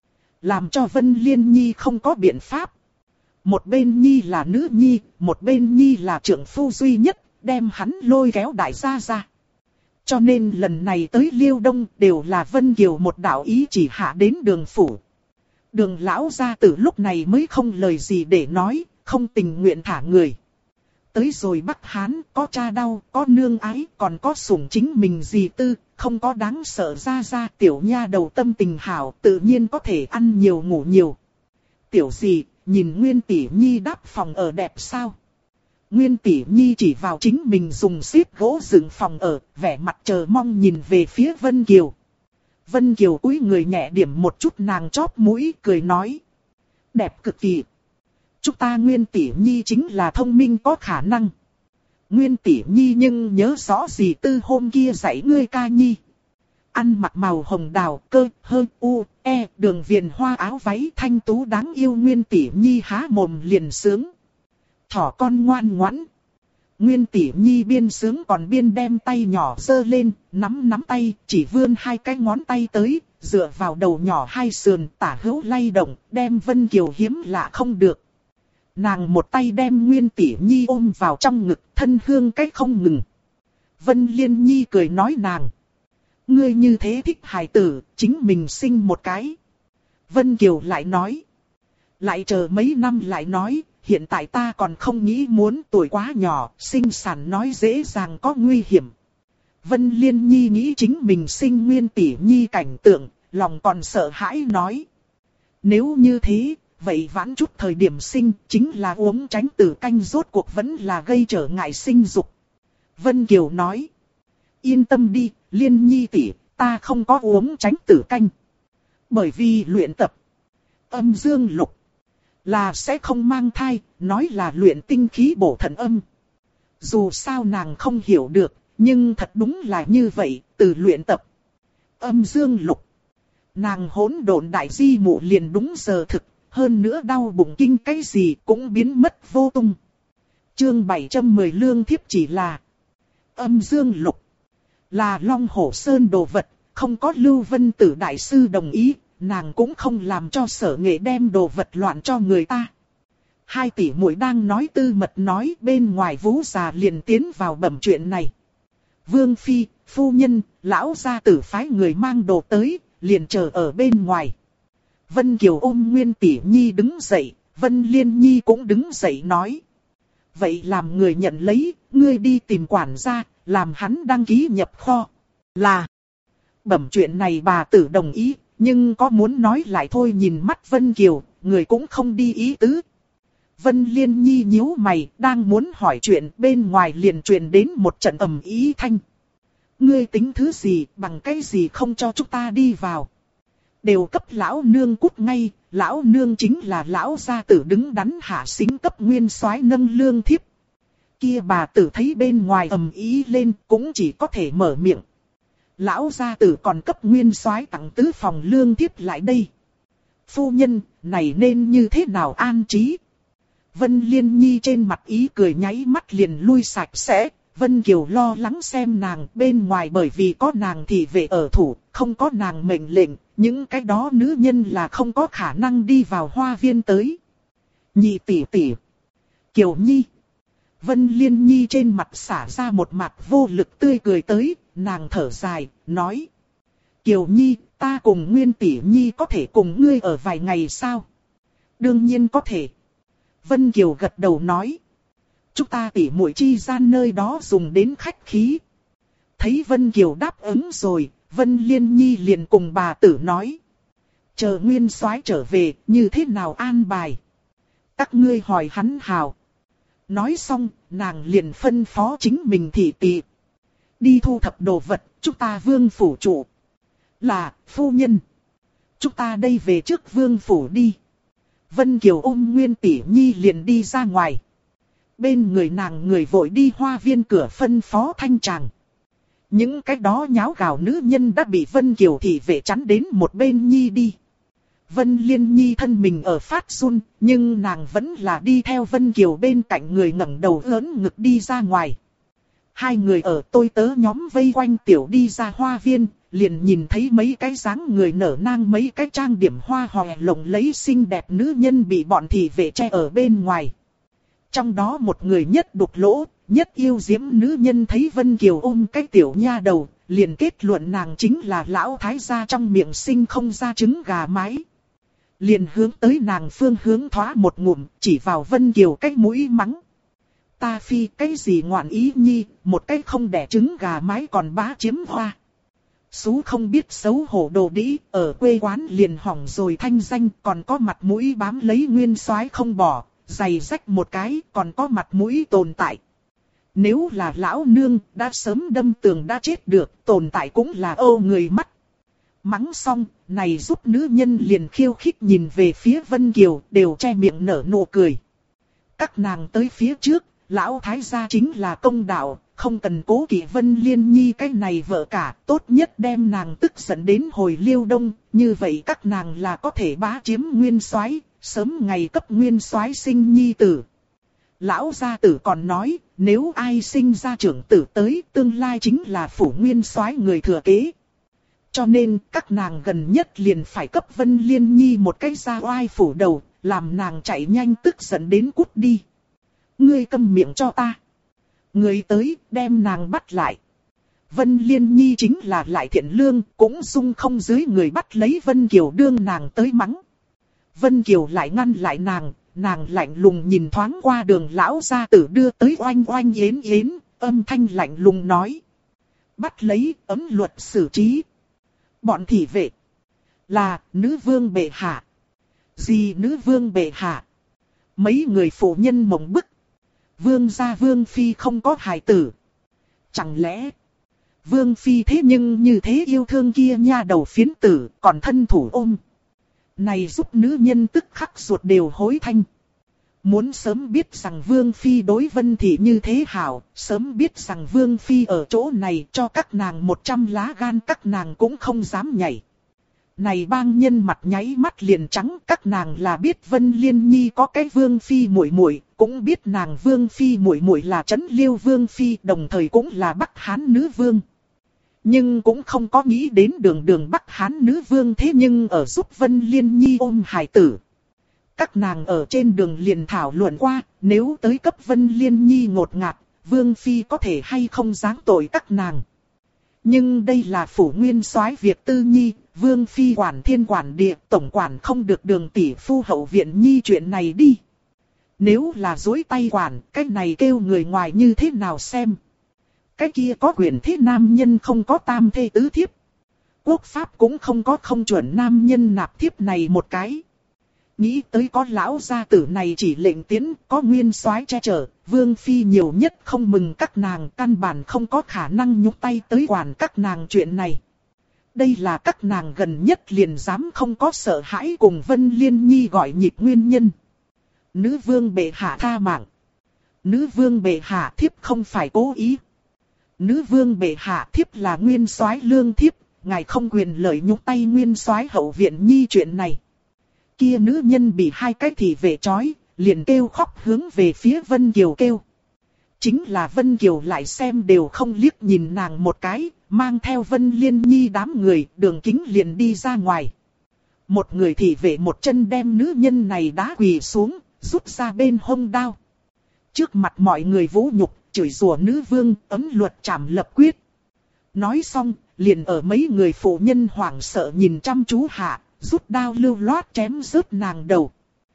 Làm cho Vân Liên Nhi không có biện pháp. Một bên Nhi là nữ nhi, một bên Nhi là trưởng phu duy nhất, đem hắn lôi kéo đại gia ra. Cho nên lần này tới Liêu Đông đều là Vân Kiều một đạo ý chỉ hạ đến Đường phủ. Đường lão gia tử lúc này mới không lời gì để nói, không tình nguyện thả người. Tới rồi Bắc Hán, có cha đau, có nương ái, còn có sủng chính mình dì Tư, không có đáng sợ ra ra. Tiểu nha đầu tâm tình hảo, tự nhiên có thể ăn nhiều ngủ nhiều. Tiểu dì, nhìn Nguyên tỷ nhi đáp phòng ở đẹp sao? Nguyên tỷ nhi chỉ vào chính mình dùng xếp gỗ dựng phòng ở, vẻ mặt chờ mong nhìn về phía Vân Kiều. Vân Kiều cúi người nhẹ điểm một chút nàng chóp mũi, cười nói. Đẹp cực kỳ. Chúng ta Nguyên tỷ nhi chính là thông minh có khả năng. Nguyên tỷ nhi nhưng nhớ rõ dì Tư hôm kia dạy ngươi ca nhi. Ăn mặc màu hồng đào, cơ, hơ, u, e, đường viền hoa áo váy thanh tú đáng yêu. Nguyên tỷ nhi há mồm liền sướng. Thỏ con ngoan ngoãn. Nguyên tỷ nhi biên sướng còn biên đem tay nhỏ giơ lên, nắm tay, chỉ vươn hai cái ngón tay tới, dựa vào đầu nhỏ hai sườn tả hữu lay động, đem Vân Kiều hiếm lạ không được. Nàng một tay đem Nguyên tỷ nhi ôm vào trong ngực, thân hương cách không ngừng. Vân Liên Nhi cười nói nàng. Ngươi như thế thích hài tử, chính mình sinh một cái. Vân Kiều lại nói. Lại chờ mấy năm lại nói, hiện tại ta còn không nghĩ muốn, tuổi quá nhỏ, sinh sản nói dễ dàng có nguy hiểm. Vân Liên Nhi nghĩ chính mình sinh Nguyên tỷ nhi cảnh tượng, lòng còn sợ hãi nói. Nếu như thế, vậy vãn chút thời điểm sinh, chính là uống tránh tử canh rốt cuộc vẫn là gây trở ngại sinh dục. Vân Kiều nói. Yên tâm đi, Liên Nhi tỷ, ta không có uống tránh tử canh. Bởi vì luyện tập âm dương lục là sẽ không mang thai, nói là luyện tinh khí bổ thận âm. Dù sao nàng không hiểu được, nhưng thật đúng là như vậy, từ luyện tập âm dương lục. Nàng hỗn độn đại di mụ liền đúng giờ thực, hơn nữa đau bụng kinh cái gì cũng biến mất vô tung. Chương 710 lương thiếp chỉ là âm dương lục. Là Long Hổ Sơn đồ vật, không có Lưu Vân Tử đại sư đồng ý, nàng cũng không làm cho Sở Nghệ đem đồ vật loạn cho người ta. Hai tỷ muội đang nói tư mật nói, bên ngoài Vũ già liền tiến vào bẩm chuyện này. Vương phi, phu nhân, lão gia tử phái người mang đồ tới, liền chờ ở bên ngoài. Vân Kiều ôm Nguyên tỷ nhi đứng dậy, Vân Liên Nhi cũng đứng dậy nói. Vậy làm người nhận lấy, ngươi đi tìm quản gia, làm hắn đăng ký nhập kho. Là bẩm chuyện này bà tử đồng ý, nhưng có muốn nói lại thôi. Nhìn mắt Vân Kiều, người cũng không đi ý tứ. Vân Liên Nhi nhíu mày, đang muốn hỏi chuyện, bên ngoài liền truyền đến một trận ầm ĩ thanh. Ngươi tính thứ gì, bằng cái gì không cho chúng ta đi vào? Đều cấp lão nương cút ngay, lão nương chính là lão gia tử đứng đắn hạ xính cấp nguyên soái nâng lương thiếp. Kia bà tử thấy bên ngoài ầm ĩ lên, cũng chỉ có thể mở miệng. Lão gia tử còn cấp nguyên soái tặng tứ phòng lương thiếp lại đây. Phu nhân, này nên như thế nào an trí? Vân Liên Nhi trên mặt ý cười nháy mắt liền lui sạch sẽ. Vân Kiều lo lắng xem nàng, bên ngoài bởi vì có nàng thì về ở thủ, không có nàng mệnh lệnh, những cái đó nữ nhân là không có khả năng đi vào hoa viên tới. Nhị tỷ tỷ, Kiều Nhi. Vân Liên Nhi trên mặt xả ra một mặt vô lực tươi cười tới, nàng thở dài, nói. Kiều Nhi, ta cùng Nguyên tỷ Nhi có thể cùng ngươi ở vài ngày sao? Đương nhiên có thể. Vân Kiều gật đầu nói. Chúng ta tỉ muội chi gian nơi đó dùng đến khách khí. Thấy Vân Kiều đáp ứng rồi, Vân Liên Nhi liền cùng bà tử nói. Chờ nguyên soái trở về, như thế nào an bài? Các ngươi hỏi hắn hào. Nói xong, nàng liền phân phó chính mình thị tỳ. Đi thu thập đồ vật, chúng ta vương phủ trụ. Là, phu nhân. Chúng ta đây về trước vương phủ đi. Vân Kiều ôm Nguyên tỷ Nhi liền đi ra ngoài. Bên người nàng người vội đi hoa viên cửa phân phó thanh tràng. Những cái đó nháo gào nữ nhân đã bị Vân Kiều thị vệ chắn đến một bên Nhi đi. Vân Liên Nhi thân mình ở phát run, nhưng nàng vẫn là đi theo Vân Kiều bên cạnh người ngẩng đầu lớn ngực đi ra ngoài. Hai người ở tôi tớ nhóm vây quanh tiểu đi ra hoa viên, liền nhìn thấy mấy cái dáng người nở nang mấy cái trang điểm hoa hòe lộng lẫy xinh đẹp nữ nhân bị bọn thị vệ che ở bên ngoài. Trong đó một người nhất đục lỗ, nhất yêu diễm nữ nhân thấy Vân Kiều ôm cái tiểu nha đầu, liền kết luận nàng chính là lão thái gia trong miệng sinh không ra trứng gà mái. liền hướng tới nàng phương hướng thoá một ngụm, chỉ vào Vân Kiều cái mũi mắng. Ta phi cái gì ngoạn ý nhi, một cái không đẻ trứng gà mái còn bá chiếm hoa. Sú không biết xấu hổ đồ đĩ, ở quê quán liền hỏng rồi thanh danh, còn có mặt mũi bám lấy nguyên soái không bỏ, giày rách một cái, còn có mặt mũi tồn tại. Nếu là lão nương, đã sớm đâm tường đã chết được, tồn tại cũng là ô người mắt. Mắng xong, này giúp nữ nhân liền khiêu khích nhìn về phía Vân Kiều, đều che miệng nở nụ cười. Các nàng tới phía trước, lão thái gia chính là công đạo, không cần cố kỵ Vân Liên Nhi cái này vợ cả, tốt nhất đem nàng tức giận đến hồi Liêu Đông, như vậy các nàng là có thể bá chiếm nguyên soái, sớm ngày cấp nguyên soái sinh nhi tử. Lão gia tử còn nói, nếu ai sinh ra trưởng tử tới, tương lai chính là phủ nguyên soái người thừa kế. Cho nên, các nàng gần nhất liền phải cấp Vân Liên Nhi một cái gia oai phủ đầu, làm nàng chạy nhanh tức giận đến cút đi. Ngươi câm miệng cho ta. Người tới, đem nàng bắt lại. Vân Liên Nhi chính là lại thiện lương, cũng dung không dưới người bắt lấy Vân Kiều đương nàng tới mắng. Vân Kiều lại ngăn lại nàng lạnh lùng nhìn thoáng qua đường lão gia tử đưa tới oanh oanh yến yến, âm thanh lạnh lùng nói. Bắt lấy, ấm luật xử trí. Bọn thị vệ. Là, nữ vương bệ hạ. Gì nữ vương bệ hạ? Mấy người phụ nhân mộng bức. Vương gia vương phi không có hài tử. Chẳng lẽ... Vương phi thế nhưng như thế yêu thương kia nha đầu phiến tử, còn thân thủ ôm. Này giúp nữ nhân tức khắc ruột đều hối thanh. Muốn sớm biết rằng Vương phi đối Vân thị như thế hảo, sớm biết rằng Vương phi ở chỗ này cho các nàng 100 lá gan các nàng cũng không dám nhảy. Này bang nhân mặt nháy mắt liền trắng, các nàng là biết Vân Liên Nhi có cái Vương phi muội muội, cũng biết nàng Vương phi muội muội là Trấn Liêu Vương phi, đồng thời cũng là Bắc Hán nữ vương. Nhưng cũng không có nghĩ đến đường Bắc Hán nữ vương thế nhưng ở giúp Vân Liên Nhi ôm hài tử. Các nàng ở trên đường liền thảo luận qua, nếu tới cấp Vân Liên Nhi ngột ngạt, Vương phi có thể hay không giáng tội các nàng. Nhưng đây là phủ nguyên soái việc tư nhi, Vương phi quản thiên quản địa, tổng quản không được đường tỷ phu hậu viện nhi chuyện này đi. Nếu là dối tay quản, cái này kêu người ngoài như thế nào xem. Cái kia có quyền thế nam nhân không có tam thê tứ thiếp. Quốc pháp cũng không có không chuẩn nam nhân nạp thiếp này một cái. Nghĩ tới có lão gia tử này chỉ lệnh tiến, có nguyên soái che chở, Vương phi nhiều nhất không mừng các nàng, căn bản không có khả năng nhúc tay tới quản các nàng chuyện này. Đây là các nàng gần nhất liền dám không có sợ hãi cùng Vân Liên Nhi gọi nhịp nguyên nhân. Nữ vương bệ hạ tha mạng. Nữ vương bệ hạ thiếp không phải cố ý. Nữ vương bệ hạ thiếp là nguyên soái lương thiếp, ngài không quyền lợi nhúc tay nguyên soái hậu viện nhi chuyện này. Kia nữ nhân bị hai cái thị vệ trói, liền kêu khóc hướng về phía Vân Kiều kêu. Chính là Vân Kiều lại xem đều không liếc nhìn nàng một cái, mang theo Vân Liên Nhi đám người, đường kính liền đi ra ngoài. Một người thị vệ một chân đem nữ nhân này đá quỳ xuống, rút ra bên hông đao. Trước mặt mọi người vũ nhục, chửi rủa nữ vương, ấm luật trảm lập quyết. Nói xong, liền ở mấy người phụ nhân hoảng sợ nhìn chăm chú hạ, rút đao lưu loát chém rớt nàng đầu.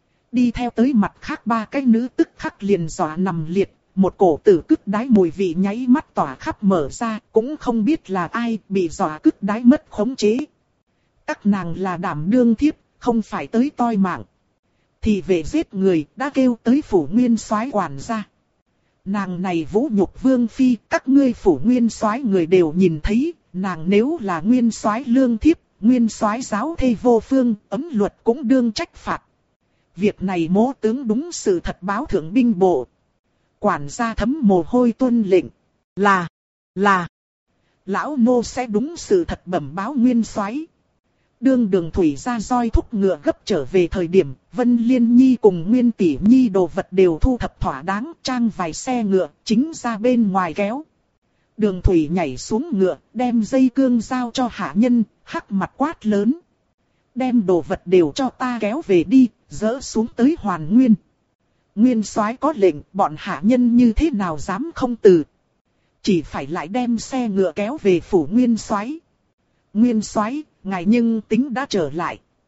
Đi theo tới mặt khác ba cái nữ tức khắc liền dọa nằm liệt, một cổ tử cứt đái mùi vị nháy mắt tỏa khắp mở ra, cũng không biết là ai bị dọa cứt đái mất khống chế. Các nàng là đảm đương thiếp, không phải tới toi mạng. Thì về giết người, đã kêu tới phủ nguyên soái quản gia. Nàng này vũ nhục vương phi, các ngươi phủ nguyên soái người đều nhìn thấy, nàng nếu là nguyên soái lương thiếp, nguyên soái giáo thê vô phương, ấm luật cũng đương trách phạt. Việc này mỗ tướng đúng sự thật báo thượng binh bộ. Quản gia thấm mồ hôi tuân lệnh. Là. Lão nô sẽ đúng sự thật bẩm báo nguyên soái. Đương đường thủy ra roi thúc ngựa gấp trở về thời điểm, Vân Liên Nhi cùng Nguyên Tỷ Nhi đồ vật đều thu thập thỏa đáng, trang vài xe ngựa, chính ra bên ngoài kéo. Đường thủy nhảy xuống ngựa, đem dây cương giao cho hạ nhân, hắc mặt quát lớn. Đem đồ vật đều cho ta kéo về đi, dỡ xuống tới hoàn nguyên. Nguyên soái có lệnh, bọn hạ nhân như thế nào dám không từ. Chỉ phải lại đem xe ngựa kéo về phủ nguyên soái. Nguyên soái, ngài nhưng tính đã trở lại.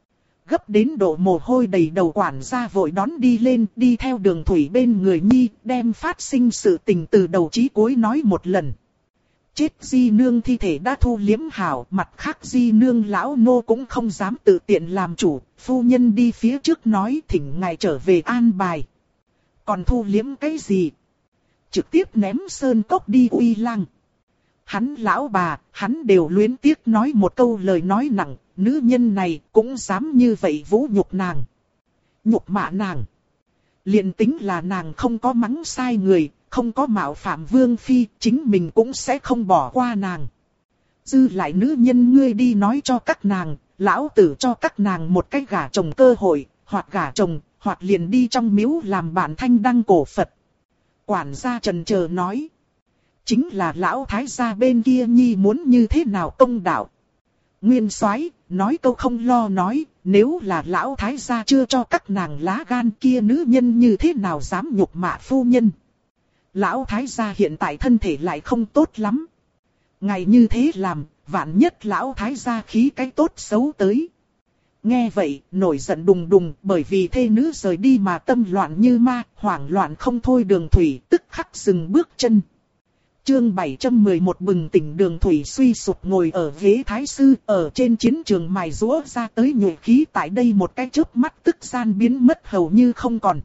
gấp đến độ mồ hôi đầy đầu quản gia vội đón đi lên, đi theo Đường Thủy bên người Nhi, đem phát sinh sự tình từ đầu chí cuối nói một lần. Chết di nương thi thể đã thu liếm hảo, mặt khác di nương lão nô cũng không dám tự tiện làm chủ, phu nhân đi phía trước nói thỉnh ngài trở về an bài. Còn thu liếm cái gì? Trực tiếp ném sơn cốc đi uy lang. Hắn lão bà, hắn đều luyến tiếc nói một câu lời nói nặng, nữ nhân này cũng dám như vậy vũ nhục nàng. Nhục mạ nàng. Liền tính là nàng không có mắng sai người, không có mạo phạm vương phi, chính mình cũng sẽ không bỏ qua nàng. Dư lại nữ nhân ngươi đi nói cho các nàng, lão tử cho các nàng một cái gả chồng cơ hội, hoặc gả chồng, hoặc liền đi trong miếu làm bản thanh đăng cổ Phật. Quản gia trần chờ nói. Chính là lão thái gia bên kia Nhi muốn như thế nào công đạo. Nguyên soái nói câu không lo nói, nếu là lão thái gia chưa cho các nàng lá gan kia nữ nhân như thế nào dám nhục mạ phu nhân. Lão thái gia hiện tại thân thể lại không tốt lắm. Ngày như thế làm, vạn nhất lão thái gia khí cái tốt xấu tới. Nghe vậy, nổi giận đùng đùng, bởi vì thê nữ rời đi mà tâm loạn như ma, hoảng loạn không thôi. Đường Thủy tức khắc dừng bước chân. Chương 711 bừng tỉnh. Đường Thủy suy sụp ngồi ở ghế thái sư, ở trên chiến trường mài giũa ra tới nhuệ khí, tại đây một cái chớp mắt tức gian biến mất hầu như không còn.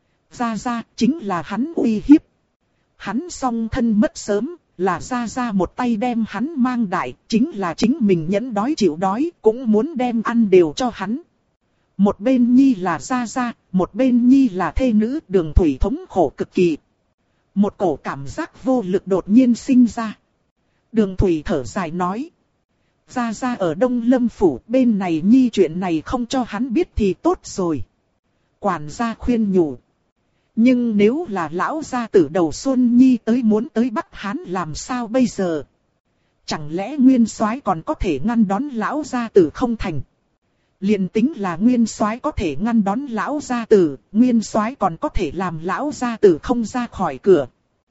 Ra chính là hắn uy hiếp. Hắn song thân mất sớm, là ra một tay đem hắn mang đại, chính là chính mình nhẫn đói chịu đói, cũng muốn đem ăn đều cho hắn. Một bên Nhi là ra, một bên Nhi là thê nữ. Đường Thủy thống khổ cực kỳ. Một cổ cảm giác vô lực đột nhiên sinh ra. Đường Thủy thở dài nói. Ra ở Đông Lâm Phủ, bên này Nhi chuyện này không cho hắn biết thì tốt rồi. Quản gia khuyên nhủ. Nhưng nếu là lão gia tử đầu xuân Nhi tới muốn tới Bắc Hán làm sao bây giờ? Chẳng lẽ nguyên soái còn có thể ngăn đón lão gia tử không thành? Liền tính là nguyên soái có thể ngăn đón lão gia tử, nguyên soái còn có thể làm lão gia tử không ra khỏi cửa.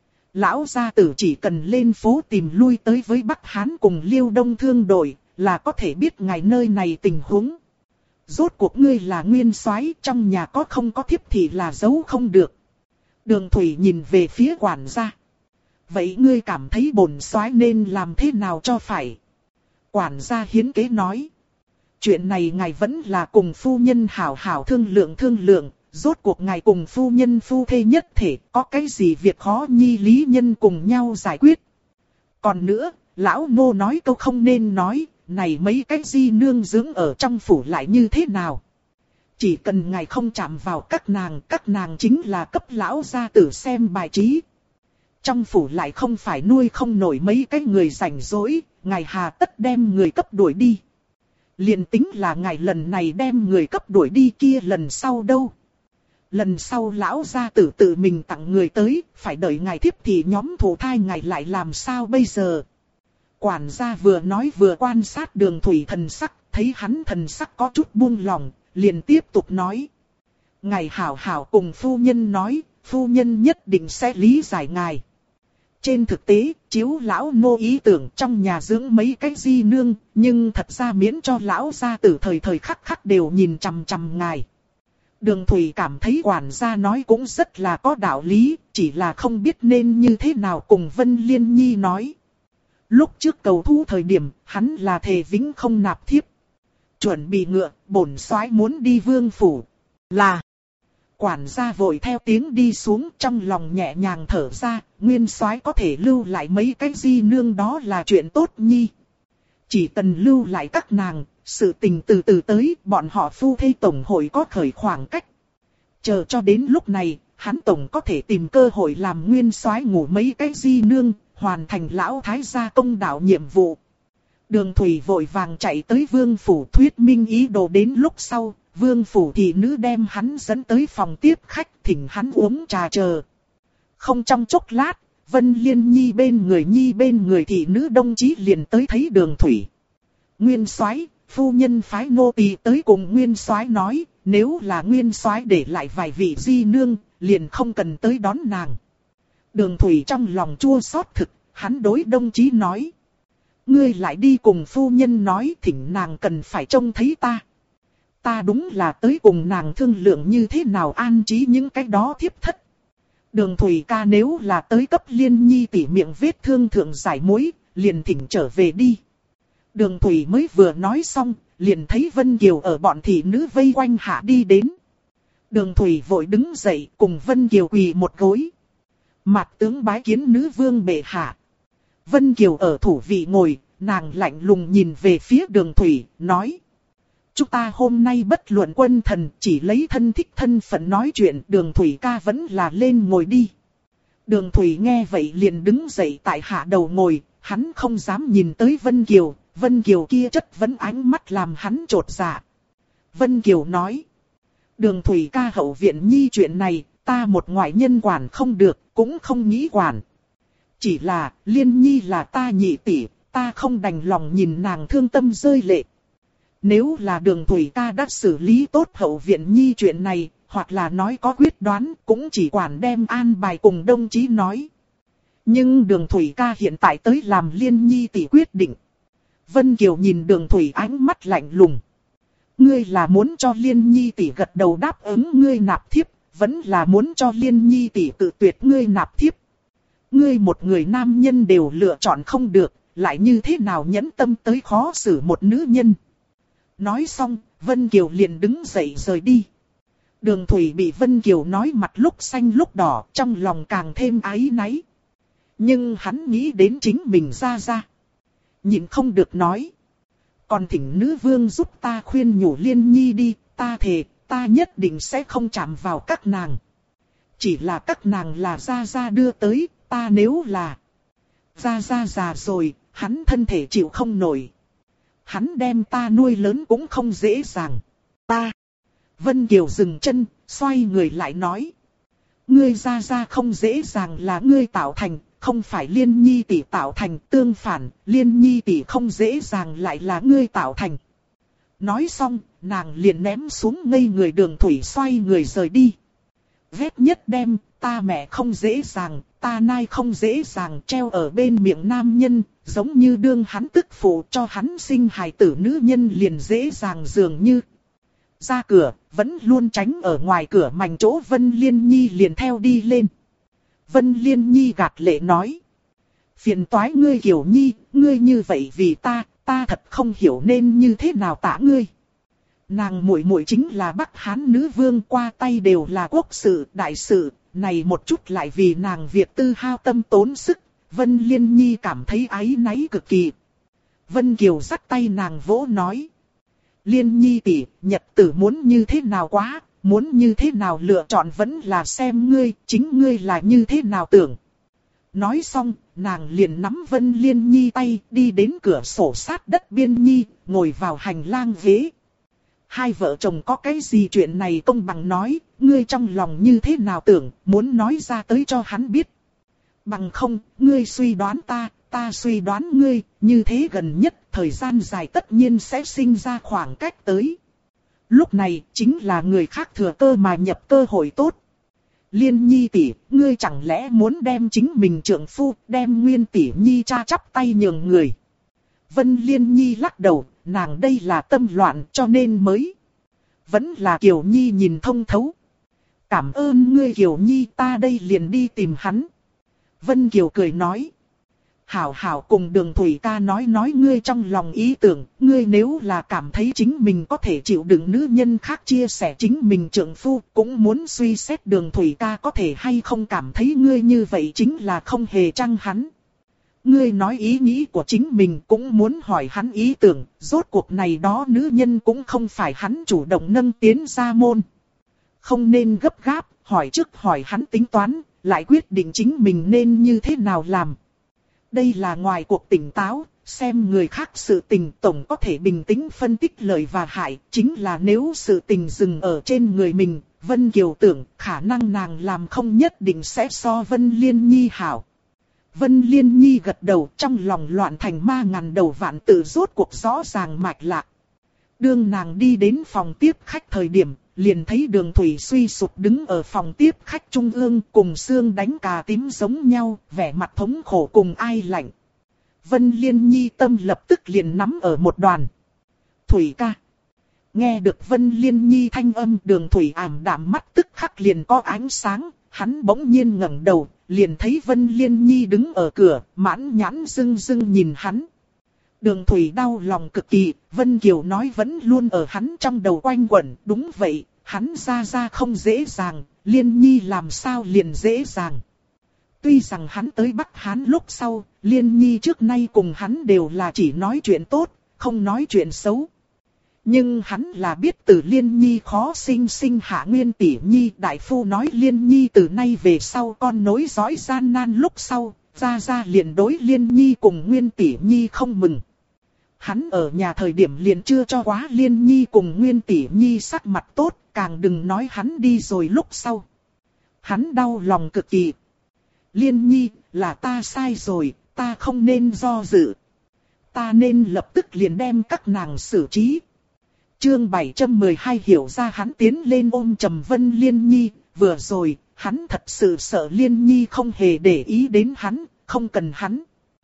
Lão gia tử chỉ cần lên phố tìm lui tới với Bắc Hán cùng Liêu Đông thương đội, là có thể biết ngày nơi này tình huống. Rốt cuộc ngươi là nguyên soái, trong nhà có không có thiếp thì là giấu không được. Đường Thủy nhìn về phía quản gia. Vậy ngươi cảm thấy bổn soái nên làm thế nào cho phải? Quản gia hiến kế nói. Chuyện này ngài vẫn là cùng phu nhân hảo hảo thương lượng, rốt cuộc ngài cùng phu nhân phu thê nhất thể, có cái gì việc khó Nhi lý nhân cùng nhau giải quyết. Còn nữa, lão nô nói câu không nên nói, này mấy cái di nương dưỡng ở trong phủ lại như thế nào? Chỉ cần ngài không chạm vào các nàng chính là cấp lão gia tử xem bài trí. Trong phủ lại không phải nuôi không nổi mấy cái người rảnh rỗi, ngài hà tất đem người cấp đuổi đi. Liền tính là ngài lần này đem người cấp đuổi đi kia lần sau đâu. Lần sau lão gia tử tự mình tặng người tới, phải đợi ngài thiếp thì nhóm thủ thai ngài lại làm sao bây giờ. Quản gia vừa nói vừa quan sát Đường Thủy thần sắc, thấy hắn thần sắc có chút buông lòng, liền tiếp tục nói. Ngài hảo hảo cùng phu nhân nói, phu nhân nhất định sẽ lý giải ngài. Trên thực tế, chiếu lão nô ý tưởng trong nhà dưỡng mấy cái di nương, nhưng thật ra miễn cho lão gia tử thời thời khắc khắc đều nhìn chằm chằm ngài. Đường Thủy cảm thấy quản gia nói cũng rất là có đạo lý, chỉ là không biết nên như thế nào cùng Vân Liên Nhi nói. Lúc trước cầu thu thời điểm, hắn là thề vĩnh không nạp thiếp. Chuẩn bị ngựa, bổn soái muốn đi vương phủ. Là. Quản gia vội theo tiếng đi xuống, trong lòng nhẹ nhàng thở ra, nguyên soái có thể lưu lại mấy cái di nương đó là chuyện tốt Nhi. Chỉ cần lưu lại các nàng, sự tình từ từ tới, bọn họ phu thê tổng hội có khởi khoảng cách. Chờ cho đến lúc này, hắn tổng có thể tìm cơ hội làm nguyên soái ngủ mấy cái di nương, hoàn thành lão thái gia công đạo nhiệm vụ. Đường Thủy vội vàng chạy tới vương phủ thuyết minh ý đồ. Đến lúc sau, vương phủ thị nữ đem hắn dẫn tới phòng tiếp khách, thỉnh hắn uống trà chờ. Không trong chốc lát, Vân Liên Nhi bên người thị nữ đồng chí liền tới thấy Đường Thủy. Nguyên soái, phu nhân phái nô tỳ tới cùng nguyên soái nói, nếu là nguyên soái để lại vài vị di nương, liền không cần tới đón nàng. Đường Thủy trong lòng chua xót thực, hắn đối đồng chí nói. Ngươi lại đi cùng phu nhân nói thỉnh nàng cần phải trông thấy ta. ta đúng là tới cùng nàng thương lượng như thế nào an trí những cái đó thiếp thất. Đường Thủy ca nếu là tới cấp Liên Nhi tỉ miệng vết thương thượng giải muối, liền thỉnh trở về đi. Đường Thủy mới vừa nói xong, liền thấy Vân Kiều ở bọn thị nữ vây quanh hạ đi đến. Đường Thủy vội đứng dậy cùng Vân Kiều quỳ một gối. Mạt tướng bái kiến nữ vương bệ hạ. Vân Kiều ở thủ vị ngồi, nàng lạnh lùng nhìn về phía Đường Thủy, nói. Chúng ta hôm nay bất luận quân thần, chỉ lấy thân thích thân phận nói chuyện, Đường Thủy ca vẫn là lên ngồi đi. Đường Thủy nghe vậy liền đứng dậy tại hạ đầu ngồi, hắn không dám nhìn tới Vân Kiều. Vân Kiều kia chất vấn ánh mắt làm hắn chột dạ. Vân Kiều nói. Đường Thủy ca hậu viện nhi chuyện này, ta một ngoại nhân quản không được, cũng không nghĩ quản. Chỉ là, Liên Nhi là ta nhị tỷ, ta không đành lòng nhìn nàng thương tâm rơi lệ. Nếu là Đường Thủy ca đã xử lý tốt hậu viện nhi chuyện này, hoặc là nói có quyết đoán, cũng chỉ quản đem an bài cùng đồng chí nói. Nhưng Đường Thủy ca hiện tại tới làm Liên Nhi tỷ quyết định. Vân Kiều nhìn Đường Thủy ánh mắt lạnh lùng. Ngươi là muốn cho Liên Nhi tỷ gật đầu đáp ứng ngươi nạp thiếp, vẫn là muốn cho Liên Nhi tỷ tự tuyệt ngươi nạp thiếp. Ngươi một người nam nhân đều lựa chọn không được, lại như thế nào nhẫn tâm tới khó xử một nữ nhân. Nói xong, Vân Kiều liền đứng dậy rời đi. Đường Thủy bị Vân Kiều nói mặt lúc xanh lúc đỏ, trong lòng càng thêm áy náy. Nhưng hắn nghĩ đến chính mình ra. Nhịn không được nói. Còn thỉnh nữ vương giúp ta khuyên nhủ Liên Nhi đi, ta thề, ta nhất định sẽ không chạm vào các nàng. Chỉ là các nàng là ra đưa tới, ta nếu là ra già rồi, hắn thân thể chịu không nổi. Hắn đem ta nuôi lớn cũng không dễ dàng. Ta. Vân Kiều dừng chân, xoay người lại nói. Ngươi ra không dễ dàng là ngươi tạo thành, không phải Liên Nhi tỷ tạo thành, tương phản, Liên Nhi tỷ không dễ dàng lại là ngươi tạo thành. Nói xong, nàng liền ném xuống ngây người Đường Thủy xoay người rời đi. Vết nhất đem, ta mẹ không dễ dàng, ta nai không dễ dàng treo ở bên miệng nam nhân, giống như đương hắn tức phụ cho hắn sinh hài tử nữ nhân liền dễ dàng dường như. Ra cửa, vẫn luôn tránh ở ngoài cửa mảnh chỗ Vân Liên Nhi liền theo đi lên. Vân Liên Nhi gạt lệ nói. Phiền toái ngươi Kiều Nhi, ngươi như vậy vì ta thật không hiểu nên như thế nào tạ ngươi. Nàng muội muội chính là Bắc Hán nữ vương, qua tay đều là quốc sự, đại sự, này một chút lại vì nàng việc tư hao tâm tốn sức, Vân Liên Nhi cảm thấy áy náy cực kỳ. Vân Kiều dắt tay nàng vỗ nói. Liên Nhi tỷ, nhật tử muốn như thế nào quá, muốn như thế nào lựa chọn vẫn là xem ngươi, chính ngươi là như thế nào tưởng. Nói xong, nàng liền nắm Vân Liên Nhi tay, đi đến cửa sổ sát đất biên nhi, ngồi vào hành lang ghế. Hai vợ chồng có cái gì chuyện này công bằng nói, ngươi trong lòng như thế nào tưởng, muốn nói ra tới cho hắn biết. Bằng không, ngươi suy đoán ta suy đoán ngươi, như thế gần nhất, thời gian dài tất nhiên sẽ sinh ra khoảng cách tới. Lúc này, chính là người khác thừa cơ mà nhập cơ hội tốt. Liên Nhi tỷ, ngươi chẳng lẽ muốn đem chính mình trượng phu, đem Nguyên tỷ Nhi cha chắp tay nhường người. Vân Liên Nhi lắc đầu, nàng đây là tâm loạn cho nên mới. Vẫn là Kiều Nhi nhìn thông thấu. Cảm ơn ngươi Kiều Nhi, ta đây liền đi tìm hắn. Vân Kiều cười nói. Hảo hảo cùng Đường Thủy ca nói ngươi trong lòng ý tưởng, ngươi nếu là cảm thấy chính mình có thể chịu đựng nữ nhân khác chia sẻ chính mình trượng phu, cũng muốn suy xét Đường Thủy ca có thể hay không cảm thấy ngươi như vậy chính là không hề chăng hắn. Ngươi nói ý nghĩ của chính mình cũng muốn hỏi hắn ý tưởng, rốt cuộc này đó nữ nhân cũng không phải hắn chủ động nâng tiến ra môn. Không nên gấp gáp, hỏi trước hỏi hắn tính toán, lại quyết định chính mình nên như thế nào làm. Đây là ngoài cuộc tỉnh táo, xem người khác sự tình tổng có thể bình tĩnh phân tích lợi và hại, chính là nếu sự tình dừng ở trên người mình, Vân Kiều tưởng khả năng nàng làm không nhất định sẽ so Vân Liên Nhi hảo. Vân Liên Nhi gật đầu, trong lòng loạn thành ma ngàn đầu vạn tự, rốt cuộc rõ ràng mạch lạc. Đương nàng đi đến phòng tiếp khách thời điểm, liền thấy Đường Thủy suy sụp đứng ở phòng tiếp khách trung ương, cùng xương đánh cà tím giống nhau, vẻ mặt thống khổ cùng ai lạnh. Vân Liên Nhi tâm lập tức liền nắm ở một đoàn. Thủy ca. Nghe được Vân Liên Nhi thanh âm, Đường Thủy ảm đạm mắt tức khắc liền có ánh sáng, hắn bỗng nhiên ngẩng đầu, liền thấy Vân Liên Nhi đứng ở cửa, mãn nhãn rưng rưng nhìn hắn. Đường Thủy đau lòng cực kỳ, Vân Kiều nói vẫn luôn ở hắn trong đầu quanh quẩn, đúng vậy, hắn ra không dễ dàng, Liên Nhi làm sao liền dễ dàng. Tuy rằng hắn tới Bắc Hán lúc sau, Liên Nhi trước nay cùng hắn đều là chỉ nói chuyện tốt, không nói chuyện xấu. Nhưng hắn là biết từ Liên Nhi khó sinh hạ Nguyên Tỷ Nhi, đại phu nói Liên Nhi từ nay về sau con nối dõi gian nan lúc sau, ra liền đối Liên Nhi cùng Nguyên Tỷ Nhi không mừng. Hắn ở nhà thời điểm liền chưa cho quá Liên Nhi cùng Nguyên Tỷ Nhi sắc mặt tốt, càng đừng nói hắn đi rồi lúc sau. Hắn đau lòng cực kỳ. Liên Nhi, là ta sai rồi, ta không nên do dự. Ta nên lập tức liền đem các nàng xử trí. Chương 712 hiểu ra hắn tiến lên ôm chầm Vân Liên Nhi, vừa rồi, hắn thật sự sợ Liên Nhi không hề để ý đến hắn, không cần hắn.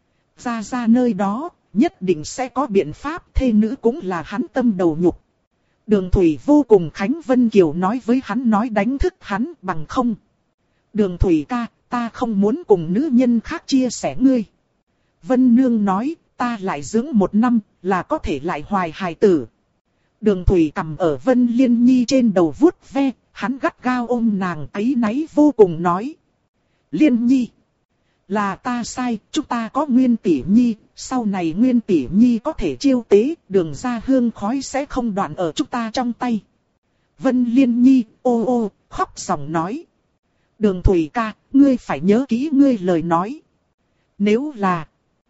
Ra nơi đó, nhất định sẽ có biện pháp, thê nữ cũng là hắn tâm đầu nhục. Đường Thủy vô cùng Khánh Vân Kiều nói với hắn nói đánh thức hắn bằng không. Đường Thủy ca, ta không muốn cùng nữ nhân khác chia sẻ ngươi. Vân Nương nói, ta lại dưỡng 1 năm, là có thể lại hoài hài tử. Đường Thủy cầm ở Vân Liên Nhi trên đầu vuốt ve, hắn gắt gao ôm nàng áy náy vô cùng nói. Liên Nhi, là ta sai, chúng ta có Nguyên Tỷ Nhi, sau này Nguyên Tỷ Nhi có thể chiêu tế, đường ra hương khói sẽ không đoạn ở chúng ta trong tay. Vân Liên Nhi, ô, khóc ròng nói. Đường Thủy ca, ngươi phải nhớ kỹ ngươi lời nói. Nếu là,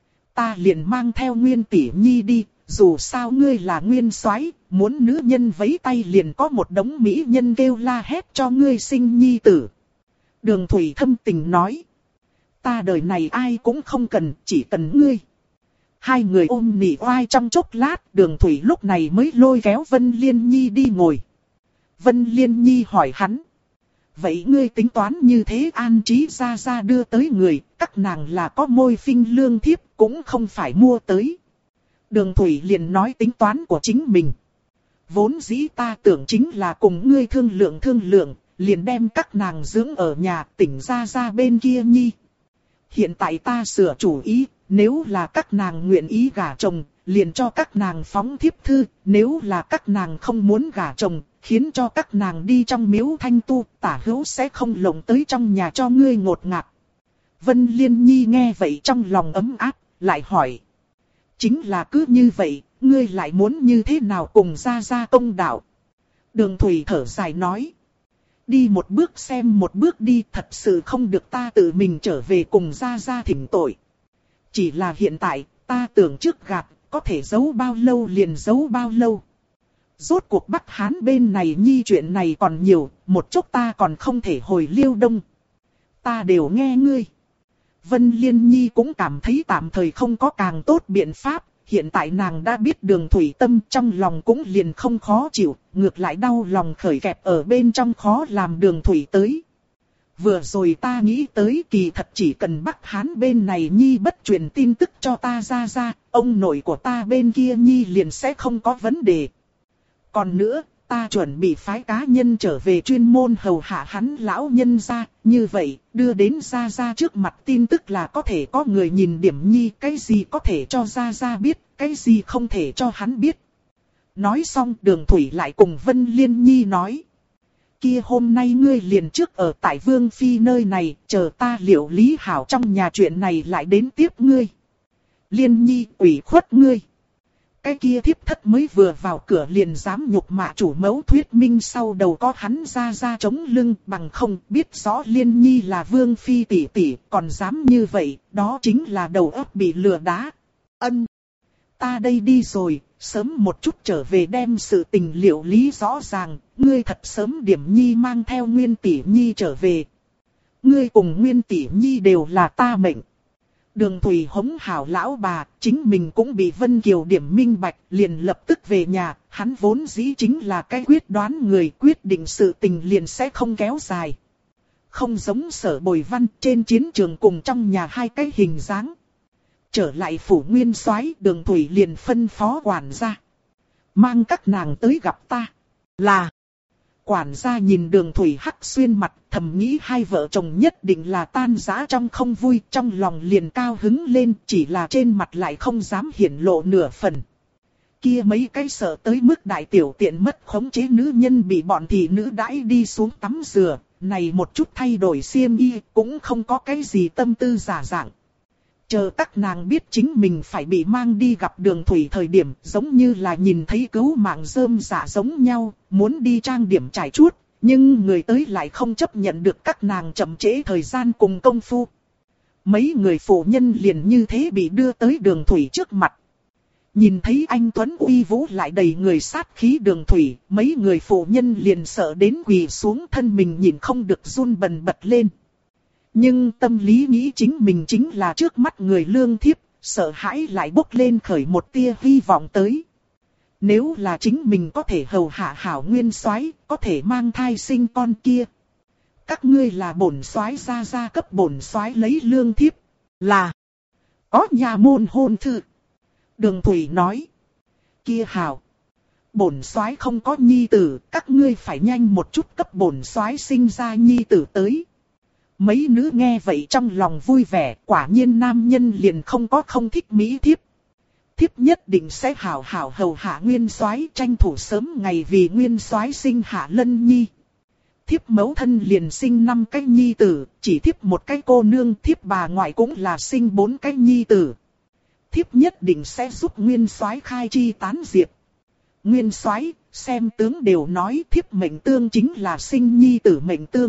ta liền mang theo Nguyên Tỷ Nhi đi, dù sao ngươi là Nguyên Soái, muốn nữ nhân vẫy tay liền có một đống mỹ nhân kêu la hét cho ngươi sinh nhi tử. Đường Thủy thâm tình nói. Ta đời này ai cũng không cần, chỉ cần ngươi. Hai người ôm nỉ oai trong chốc lát, Đường Thủy lúc này mới lôi kéo Vân Liên Nhi đi ngồi. Vân Liên Nhi hỏi hắn. Vậy ngươi tính toán như thế an trí ra đưa tới người, các nàng là có môi phinh lương thiếp, cũng không phải mua tới. Đường Thủy liền nói tính toán của chính mình. Vốn dĩ ta tưởng chính là cùng ngươi thương lượng, liền đem các nàng dưỡng ở nhà, tỉnh ra bên kia nhi. Hiện tại ta sửa chủ ý, nếu là các nàng nguyện ý gả chồng, liền cho các nàng phóng thiếp thư, nếu là các nàng không muốn gả chồng, khiến cho các nàng đi trong miếu thanh tu, tả hữu sẽ không lộng tới trong nhà cho ngươi ngột ngạt. Vân Liên Nhi nghe vậy trong lòng ấm áp, lại hỏi. Chính là cứ như vậy, ngươi lại muốn như thế nào cùng ra công đạo? Đường Thủy thở dài nói. Đi một bước xem một bước đi, thật sự không được ta tự mình trở về cùng ra thỉnh tội. Chỉ là hiện tại, ta tưởng trước gạt, có thể giấu bao lâu liền giấu bao lâu. Rốt cuộc Bắc Hán bên này nhi chuyện này còn nhiều, một chút ta còn không thể hồi Liêu Đông. Ta đều nghe ngươi. Vân Liên Nhi cũng cảm thấy tạm thời không có càng tốt biện pháp, hiện tại nàng đã biết Đường Thủy tâm, trong lòng cũng liền không khó chịu, ngược lại đau lòng khởi kẹp ở bên trong khó làm Đường Thủy tới. Vừa rồi ta nghĩ tới kỳ thật chỉ cần Bắc Hán bên này Nhi bất truyền tin tức cho ta ra, ông nội của ta bên kia Nhi liền sẽ không có vấn đề. Còn nữa, ta chuẩn bị phái cá nhân trở về chuyên môn hầu hạ hắn lão nhân ra, như vậy, đưa đến ra trước mặt tin tức là có thể có người nhìn điểm Nhi, cái gì có thể cho ra biết, cái gì không thể cho hắn biết. Nói xong Đường Thủy lại cùng Vân Liên Nhi nói. Kia hôm nay ngươi liền trước ở tại Vương Phi nơi này, chờ ta liệu lý hảo trong nhà chuyện này lại đến tiếp ngươi. Liên Nhi ủy khuất ngươi. Cái kia thiếp thất mới vừa vào cửa liền dám nhục mạ chủ mẫu thuyết minh sau đầu có hắn ra chống lưng, bằng không biết rõ Liên Nhi là Vương Phi tỷ tỷ, còn dám như vậy, đó chính là đầu óc bị lừa đá. Ân, ta đây đi rồi, sớm một chút trở về đem sự tình liệu lý rõ ràng, ngươi thật sớm điểm Nhi mang theo Nguyên Tỷ Nhi trở về. Ngươi cùng Nguyên Tỷ Nhi đều là ta mệnh. Đường Thủy hống hảo lão bà, chính mình cũng bị Vân Kiều điểm minh bạch, liền lập tức về nhà, hắn vốn dĩ chính là cái quyết đoán người, quyết định sự tình liền sẽ không kéo dài. Không giống Sở Bồi Văn, trên chiến trường cùng trong nhà hai cái hình dáng. Trở lại phủ Nguyên Soái, Đường Thủy liền phân phó quản gia. Mang các nàng tới gặp ta. Là. Quản gia nhìn Đường Thủy Hắc xuyên mặt, thầm nghĩ hai vợ chồng nhất định là tan rã trong không vui, trong lòng liền cao hứng lên, chỉ là trên mặt lại không dám hiển lộ nửa phần. Kia mấy cái sợ tới mức đại tiểu tiện mất khống chế nữ nhân bị bọn thị nữ đãi đi xuống tắm rửa, này một chút thay đổi xiêm y cũng không có cái gì tâm tư giả dạng. Chờ các nàng biết chính mình phải bị mang đi gặp Đường Thủy thời điểm giống như là nhìn thấy cứu mạng rơm dạ giống nhau, muốn đi trang điểm trải chuốt, nhưng người tới lại không chấp nhận được các nàng chậm trễ thời gian cùng công phu. Mấy người phụ nhân liền như thế bị đưa tới Đường Thủy trước mặt. Nhìn thấy anh Tuấn uy vũ lại đầy người sát khí Đường Thủy, mấy người phụ nhân liền sợ đến quỳ xuống thân mình nhìn không được run bần bật lên. Nhưng tâm lý nghĩ chính mình chính là trước mắt người lương thiếp, sợ hãi lại bốc lên khởi một tia hy vọng tới. Nếu là chính mình có thể hầu hạ hảo nguyên soái, có thể mang thai sinh con kia. Các ngươi là bổn soái gia cấp bổn soái lấy lương thiếp. Là. Có nhà môn hôn thư. Đường Thủy nói. Kia hảo. Bổn soái không có nhi tử, các ngươi phải nhanh một chút cấp bổn soái sinh ra nhi tử tới. Mấy nữ nghe vậy trong lòng vui vẻ, quả nhiên nam nhân liền không có không thích mỹ thiếp. Thiếp nhất định sẽ hảo hảo hầu hạ nguyên soái, tranh thủ sớm ngày vì nguyên soái sinh hạ lân nhi. Thiếp mẫu thân liền sinh 5 cái nhi tử, chỉ thiếp một cái cô nương, thiếp bà ngoại cũng là sinh 4 cái nhi tử. Thiếp nhất định sẽ giúp nguyên soái khai chi tán diệp. Nguyên soái, xem tướng đều nói thiếp mệnh tương chính là sinh nhi tử mệnh tương.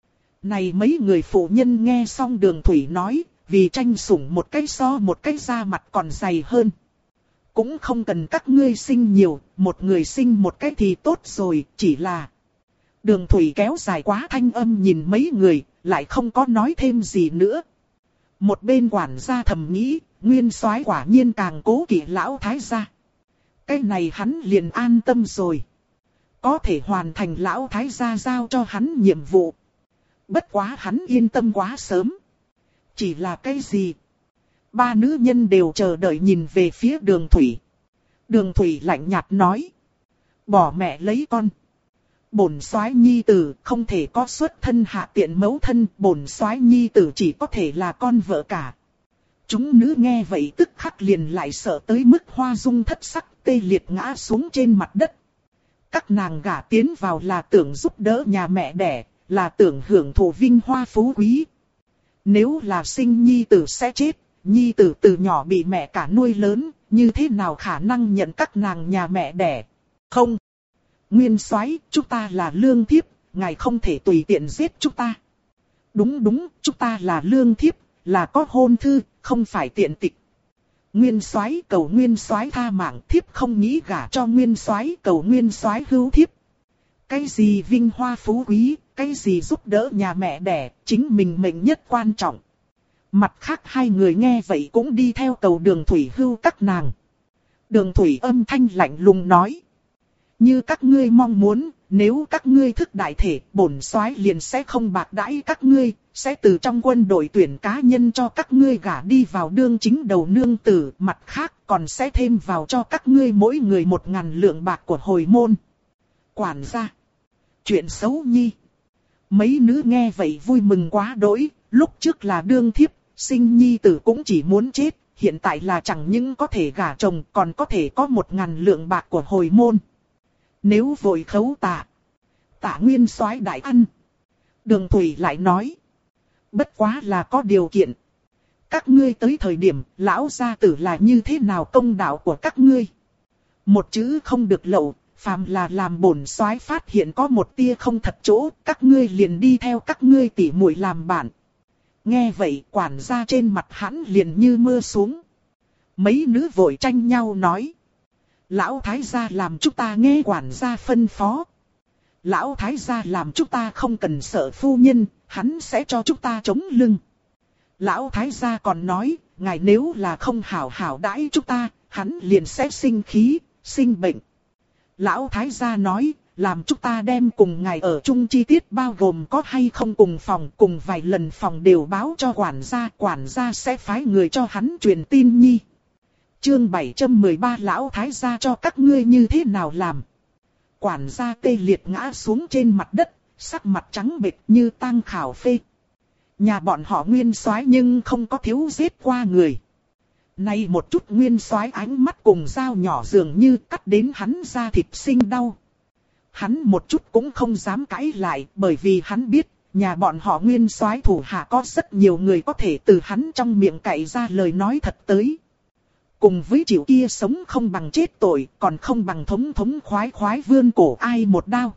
Này mấy người phụ nhân nghe xong Đường Thủy nói, vì tranh sủng một cái so một cái da mặt còn dày hơn. Cũng không cần các ngươi sinh nhiều, một người sinh một cái thì tốt rồi, chỉ là... Đường Thủy kéo dài quá thanh âm nhìn mấy người, lại không có nói thêm gì nữa. Một bên quản gia thầm nghĩ, nguyên soái quả nhiên càng cố kỵ lão thái gia. Cái này hắn liền an tâm rồi. Có thể hoàn thành lão thái gia giao cho hắn nhiệm vụ. Bất quá hắn yên tâm quá sớm. Chỉ là cái gì? Ba nữ nhân đều chờ đợi nhìn về phía Đường Thủy. Đường Thủy lạnh nhạt nói. Bỏ mẹ lấy con. Bổn soái nhi tử không thể có xuất thân hạ tiện mẫu thân. Bổn soái nhi tử chỉ có thể là con vợ cả. Chúng nữ nghe vậy tức khắc liền lại sợ tới mức hoa dung thất sắc, tê liệt ngã xuống trên mặt đất. Các nàng gả tiến vào là tưởng giúp đỡ nhà mẹ đẻ, là tưởng hưởng thụ vinh hoa phú quý. Nếu là sinh nhi tử sẽ chết, nhi tử từ nhỏ bị mẹ cả nuôi lớn, như thế nào khả năng nhận các nàng nhà mẹ đẻ? Không. Nguyên soái, chúng ta là lương thiếp, ngài không thể tùy tiện giết chúng ta. Đúng, chúng ta là lương thiếp, là có hôn thư, không phải tiện tịch. Nguyên soái cầu nguyên soái tha mạng, thiếp không nghĩ gả cho nguyên soái, cầu nguyên soái hưu thiếp. Cái gì vinh hoa phú quý, cái gì giúp đỡ nhà mẹ đẻ, chính mình mệnh nhất quan trọng. Mặt khác hai người nghe vậy cũng đi theo cầu Đường Thủy hưu các nàng. Đường Thủy âm thanh lạnh lùng nói. Như các ngươi mong muốn, nếu các ngươi thức đại thể, bổn soái liền sẽ không bạc đãi các ngươi, sẽ từ trong quân đội tuyển cá nhân cho các ngươi gả đi vào đương chính đầu nương tử, mặt khác còn sẽ thêm vào cho các ngươi mỗi người 1.000 lượng bạc của hồi môn. Quản gia. Chuyện xấu nhi. Mấy nữ nghe vậy vui mừng quá đỗi, lúc trước là đương thiếp, sinh nhi tử cũng chỉ muốn chết, hiện tại là chẳng những có thể gả chồng còn có thể có 1.000 lượng bạc của hồi môn. Nếu vội khấu tạ nguyên soái đại ăn. Đường Thủy lại nói. Bất quá là có điều kiện. Các ngươi tới thời điểm lão gia tử là như thế nào công đạo của các ngươi. Một chữ không được lậu, phàm là làm bổn soái phát hiện có một tia không thật chỗ, các ngươi liền đi theo các ngươi tỉ muội làm bạn. Nghe vậy quản gia trên mặt hắn liền như mưa xuống. Mấy nữ vội tranh nhau nói. Lão thái gia làm chúng ta nghe quản gia phân phó. Lão thái gia làm chúng ta không cần sợ phu nhân, hắn sẽ cho chúng ta chống lưng. Lão thái gia còn nói, ngài nếu là không hảo hảo đãi chúng ta, hắn liền sẽ sinh khí, sinh bệnh. Lão thái gia nói, làm chúng ta đem cùng ngài ở chung chi tiết bao gồm có hay không cùng phòng, cùng vài lần phòng đều báo cho quản gia sẽ phái người cho hắn truyền tin nhi. Chương 713 lão thái gia cho các ngươi như thế nào làm? Quản gia tê liệt ngã xuống trên mặt đất, sắc mặt trắng bệch như tang khảo phê. Nhà bọn họ nguyên soái nhưng không có thiếu giết qua người. Nay một chút nguyên soái ánh mắt cùng dao nhỏ dường như cắt đến hắn da thịt sinh đau. Hắn một chút cũng không dám cãi lại, bởi vì hắn biết, nhà bọn họ nguyên soái thủ hạ có rất nhiều người có thể từ hắn trong miệng cạy ra lời nói thật tới. Cùng với chịu kia sống không bằng chết tội, còn không bằng thống thống khoái khoái vươn cổ ai một đao.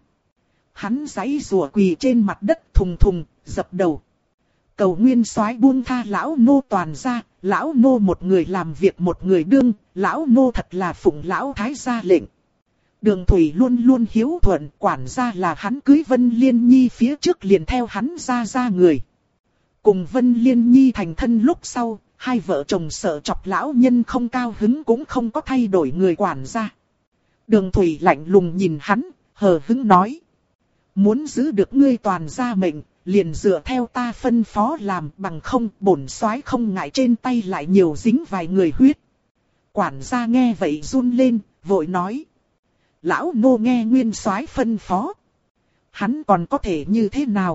Hắn giãy giụa quỳ trên mặt đất thùng thùng, dập đầu. Cầu nguyên soái buông tha lão nô toàn ra, lão nô một người làm việc một người đương, lão nô thật là phụng lão thái gia lệnh. Đường Thủy luôn luôn hiếu thuận, quản gia là hắn cưới Vân Liên Nhi phía trước liền theo hắn ra người. Cùng Vân Liên Nhi thành thân lúc sau, hai vợ chồng sợ chọc lão nhân không cao hứng cũng không có thay đổi người quản gia. Đường Thủy lạnh lùng nhìn hắn, hờ hững nói. Muốn giữ được ngươi toàn gia mệnh, liền dựa theo ta phân phó làm, bằng không bổn soái không ngại trên tay lại nhiều dính vài người huyết. Quản gia nghe vậy run lên, vội nói. Lão nô nghe nguyên soái phân phó. Hắn còn có thể như thế nào?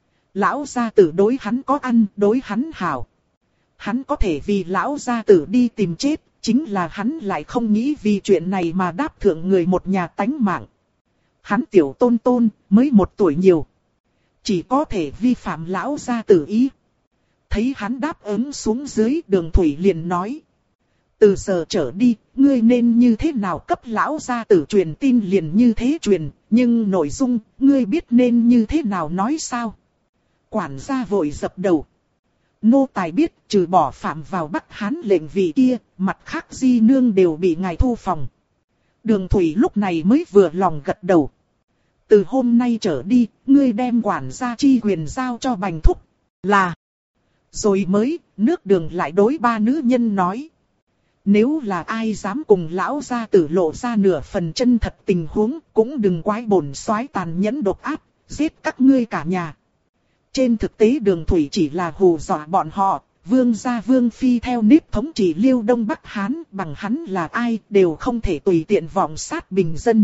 Lão gia tử đối hắn có ăn, đối hắn hảo. Hắn có thể vì lão gia tử đi tìm chết, chính là hắn lại không nghĩ vì chuyện này mà đáp thượng người một nhà tánh mạng. Hắn tiểu tôn tôn, mới 1 tuổi nhiều. Chỉ có thể vi phạm lão gia tử ý. Thấy hắn đáp ứng xuống dưới, Đường Thủy liền nói. Từ giờ trở đi, ngươi nên như thế nào cấp lão gia tử truyền tin liền như thế truyền, nhưng nội dung, ngươi biết nên như thế nào nói sao? Quản gia vội dập đầu. Nô tài biết, trừ bỏ phạm vào Bắc Hán lệnh vị kia, mặt khác di nương đều bị ngài thu phòng. Đường Thủy lúc này mới vừa lòng gật đầu. Từ hôm nay trở đi, ngươi đem quản gia chi quyền giao cho Bành Thúc, là. Rồi mới, nước Đường lại đối 3 nữ nhân nói. Nếu là ai dám cùng lão gia tử lộ ra nửa phần chân thật tình huống, cũng đừng quái bổn soái tàn nhẫn độc ác, giết các ngươi cả nhà. Trên thực tế Đường Thủy chỉ là hù dọa bọn họ, vương gia vương phi theo nếp thống trị Liêu Đông Bắc Hán, bằng hắn là ai đều không thể tùy tiện vọng sát bình dân.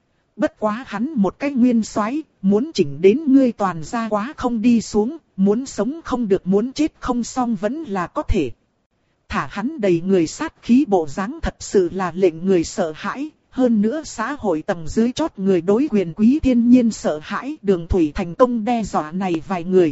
Bất quá hắn một cái nguyên soái, muốn chỉnh đến ngươi toàn gia quá không đi xuống, muốn sống không được muốn chết không xong vẫn là có thể. Thả hắn đầy người sát khí bộ dáng thật sự là lệnh người sợ hãi, hơn nữa xã hội tầng dưới chót người đối quyền quý thiên nhiên sợ hãi. Đường Thủy thành công đe dọa này vài người.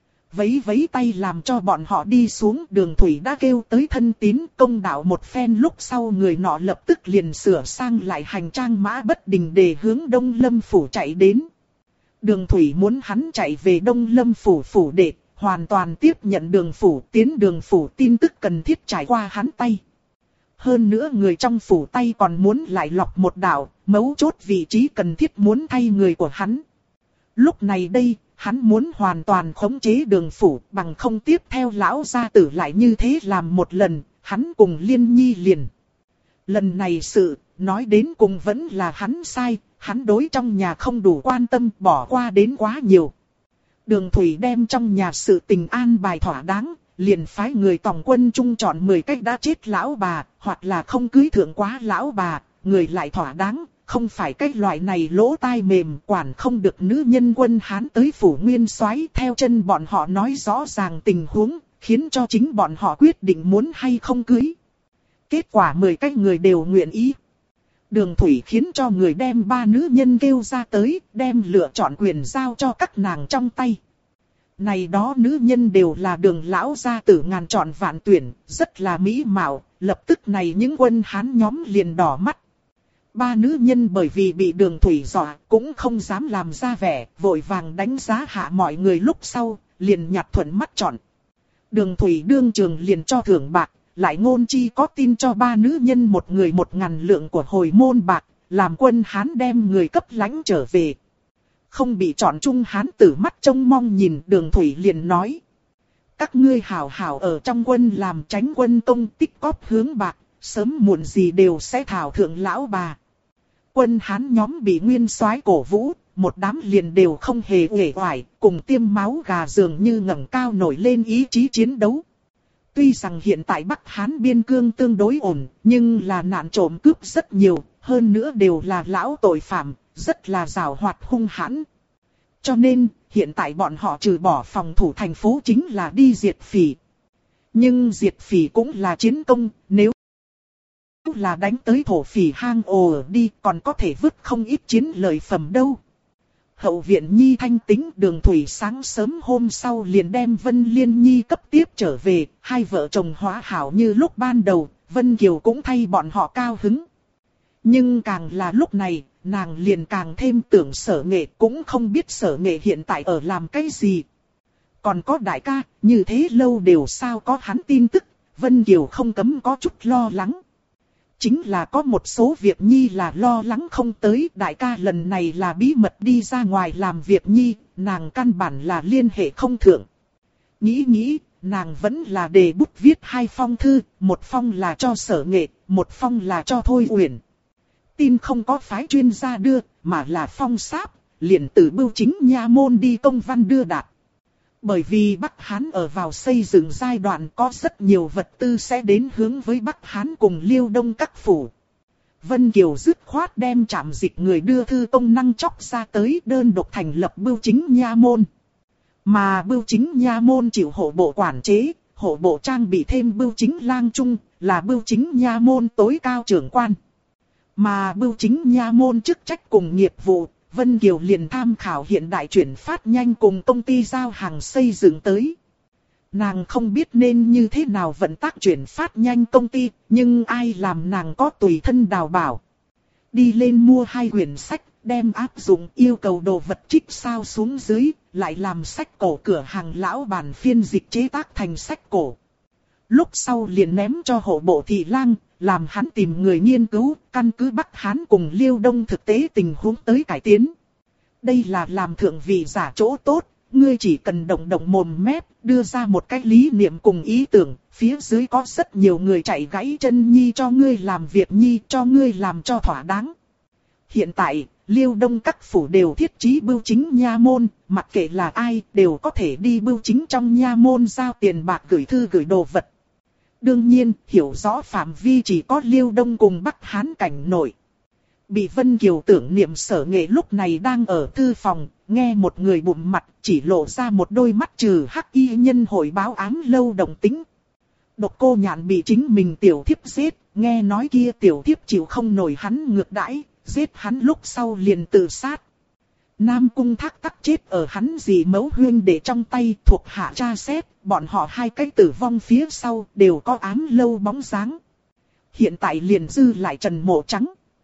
Vấy vấy tay làm cho bọn họ đi xuống. Đường Thủy đã kêu tới thân tín công đạo một phen lúc sau người nọ lập tức liền sửa sang lại hành trang mã bất đình để hướng Đông Lâm Phủ chạy đến. Đường Thủy muốn hắn chạy về Đông Lâm Phủ phủ đệ, hoàn toàn tiếp nhận Đường Phủ tiến Đường Phủ tin tức cần thiết trải qua hắn tay. Hơn nữa người trong phủ tay còn muốn lại lọc một đạo, mấu chốt vị trí cần thiết muốn thay người của hắn. Lúc này đây, hắn muốn hoàn toàn khống chế Đường Phủ, bằng không tiếp theo lão gia tử lại như thế làm một lần, hắn cùng Liên Nhi liền. Lần này sự, nói đến cùng vẫn là hắn sai, hắn đối trong nhà không đủ quan tâm, bỏ qua đến quá nhiều. Đường Thủy đem trong nhà sự tình an bài thỏa đáng, liền phái người tòng quân chung chọn 10 cách đã chết lão bà, hoặc là không cưới thượng quá lão bà, người lại thỏa đáng, không phải cách loại này lỗ tai mềm quản không được nữ nhân quân Hán tới phủ nguyên soái theo chân bọn họ nói rõ ràng tình huống, khiến cho chính bọn họ quyết định muốn hay không cưới. Kết quả 10 cách người đều nguyện ý. Đường Thủy khiến cho người đem 3 nữ nhân kêu ra tới, đem lựa chọn quyền giao cho các nàng trong tay. Này đó nữ nhân đều là Đường lão gia tử ngàn chọn vạn tuyển, rất là mỹ mạo, lập tức này những quân Hán nhóm liền đỏ mắt. 3 nữ nhân bởi vì bị Đường Thủy dọa, cũng không dám làm ra vẻ, vội vàng đánh giá hạ mọi người lúc sau, liền nhặt thuận mắt chọn. Đường Thủy đương trường liền cho thưởng bạc, lại ngôn chi có tin cho 3 nữ nhân một người 1.000 lượng của hồi môn bạc, làm quân Hán đem người cấp lãnh trở về. Không bị chọn chung Hán tử mắt trông mong nhìn Đường Thủy liền nói. Các ngươi hảo hảo ở trong quân làm tránh quân công tích cóp hướng bạc, sớm muộn gì đều sẽ thảo thượng lão bà. Quân Hán nhóm bị nguyên soái cổ vũ, một đám liền đều không hề uể oải, cùng tiêm máu gà dường như ngẩng cao nổi lên ý chí chiến đấu. Tuy rằng hiện tại Bắc Hán biên cương tương đối ổn, nhưng là nạn trộm cướp rất nhiều, hơn nữa đều là lão tội phạm, rất là giàu hoạt hung hãn. Cho nên, hiện tại bọn họ trừ bỏ phòng thủ thành phố chính là đi diệt phỉ. Nhưng diệt phỉ cũng là chiến công, nếu là đánh tới thổ phỉ hang ổ ở đi còn có thể vứt không ít chiến lợi phẩm đâu. Hậu viện Nhi thanh tính Đường Thủy sáng sớm hôm sau liền đem Vân Liên Nhi cấp tiếp trở về, hai vợ chồng hóa hảo như lúc ban đầu, Vân Kiều cũng thay bọn họ cao hứng. Nhưng càng là lúc này, nàng liền càng thêm tưởng Sở Nghệ, cũng không biết Sở Nghệ hiện tại ở làm cái gì. Còn có đại ca, như thế lâu đều sao có hắn tin tức, Vân Kiều không cấm có chút lo lắng. Chính là có một số việc Nhi là lo lắng không tới, đại ca lần này là bí mật đi ra ngoài làm việc Nhi, nàng căn bản là liên hệ không thượng. Nghĩ, nàng vẫn là đề bút viết hai phong thư, một phong là cho Sở Nghệ, một phong là cho Thôi Uyển. Tin không có phái chuyên gia đưa, mà là phong sáp, liền từ Bưu Chính nha môn đi công văn đưa đạt. Bởi vì Bắc Hán ở vào xây dựng giai đoạn có rất nhiều vật tư sẽ đến hướng với Bắc Hán cùng Liêu Đông các phủ. Vân Kiều dứt khoát đem trạm dịch người đưa thư công năng chóc ra tới đơn độc thành lập Bưu Chính nha môn. Mà Bưu Chính nha môn chịu hộ bộ quản chế, hộ bộ trang bị thêm Bưu Chính lang trung, là Bưu Chính nha môn tối cao trưởng quan. Mà Bưu Chính nha môn chức trách cùng nghiệp vụ, Vân Kiều liền tham khảo hiện đại chuyển phát nhanh cùng công ty giao hàng xây dựng tới. Nàng không biết nên như thế nào vận tác chuyển phát nhanh công ty, nhưng ai làm nàng có tùy thân đào bảo. Đi lên mua 2 quyển sách, đem áp dụng yêu cầu đồ vật trích sao xuống dưới, lại làm sách cổ cửa hàng lão bản phiên dịch chế tác thành sách cổ. Lúc sau liền ném cho hộ bộ thị lang, làm hắn tìm người nghiên cứu, căn cứ Bắc Hán cùng Liêu Đông thực tế tình huống tới cải tiến. Đây là làm thượng vị giả chỗ tốt, ngươi chỉ cần động động mồm mép, đưa ra một cái lý niệm cùng ý tưởng, phía dưới có rất nhiều người chạy gãy chân Nhi cho ngươi làm việc Nhi, cho ngươi làm cho thỏa đáng. Hiện tại, Liêu Đông các phủ đều thiết trí Bưu Chính nha môn, mặc kệ là ai, đều có thể đi Bưu Chính trong nha môn giao tiền bạc gửi thư gửi đồ vật. Đương nhiên, hiểu rõ phạm vi chỉ có Liêu Đông cùng Bắc Hán cảnh nội. Bị Vân Kiều tưởng niệm Sở Nghệ lúc này đang ở thư phòng, nghe một người bụng mặt chỉ lộ ra một đôi mắt trừ hắc y nhân hội báo ám lâu đồng tính. Độc Cô Nhạn bị chính mình tiểu thiếp giết, nghe nói kia tiểu thiếp chịu không nổi hắn ngược đãi, giết hắn lúc sau liền tự sát. Nam Cung Thác Tắc chết ở hắn dì mẫu huyên để trong tay thuộc hạ tra xét, bọn họ hai cái tử vong phía sau đều có ám lâu bóng dáng. Hiện tại liền dư lại Trần Mộ Trắng.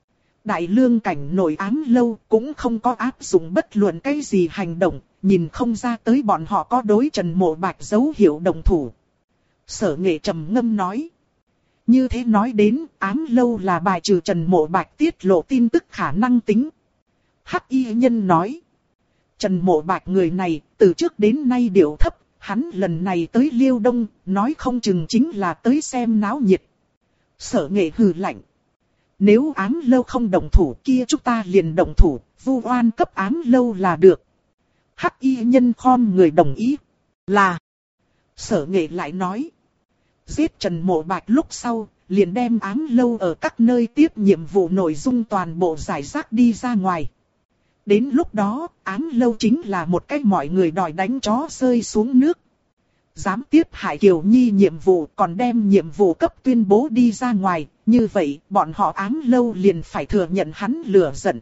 Đại lương cảnh nội ám lâu cũng không có áp dụng bất luận cái gì hành động, nhìn không ra tới bọn họ có đối Trần Mộ Bạch dấu hiệu đồng thủ. Sở Nghệ trầm ngâm nói. Như thế nói đến, ám lâu là bài trừ Trần Mộ Bạch tiết lộ tin tức khả năng tính. Hắc y nhân nói. Trần Mộ Bạch người này, từ trước đến nay điệu thấp, hắn lần này tới Liêu Đông, nói không chừng chính là tới xem náo nhiệt. Sở Nghệ hừ lạnh. Nếu ám lâu không động thủ kia chúng ta liền động thủ, vu oan cấp ám lâu là được. Hắc y nhân khom người đồng ý. Là. Sở Nghệ lại nói. Giết Trần Mộ Bạch lúc sau, liền đem ám lâu ở các nơi tiếp nhiệm vụ nội dung toàn bộ giải rác đi ra ngoài. Đến lúc đó, ám lâu chính là một cách mọi người đòi đánh chó rơi xuống nước. Dám tiếp hại Kiều Nhi nhiệm vụ còn đem nhiệm vụ cấp tuyên bố đi ra ngoài, như vậy bọn họ ám lâu liền phải thừa nhận hắn lừa giận.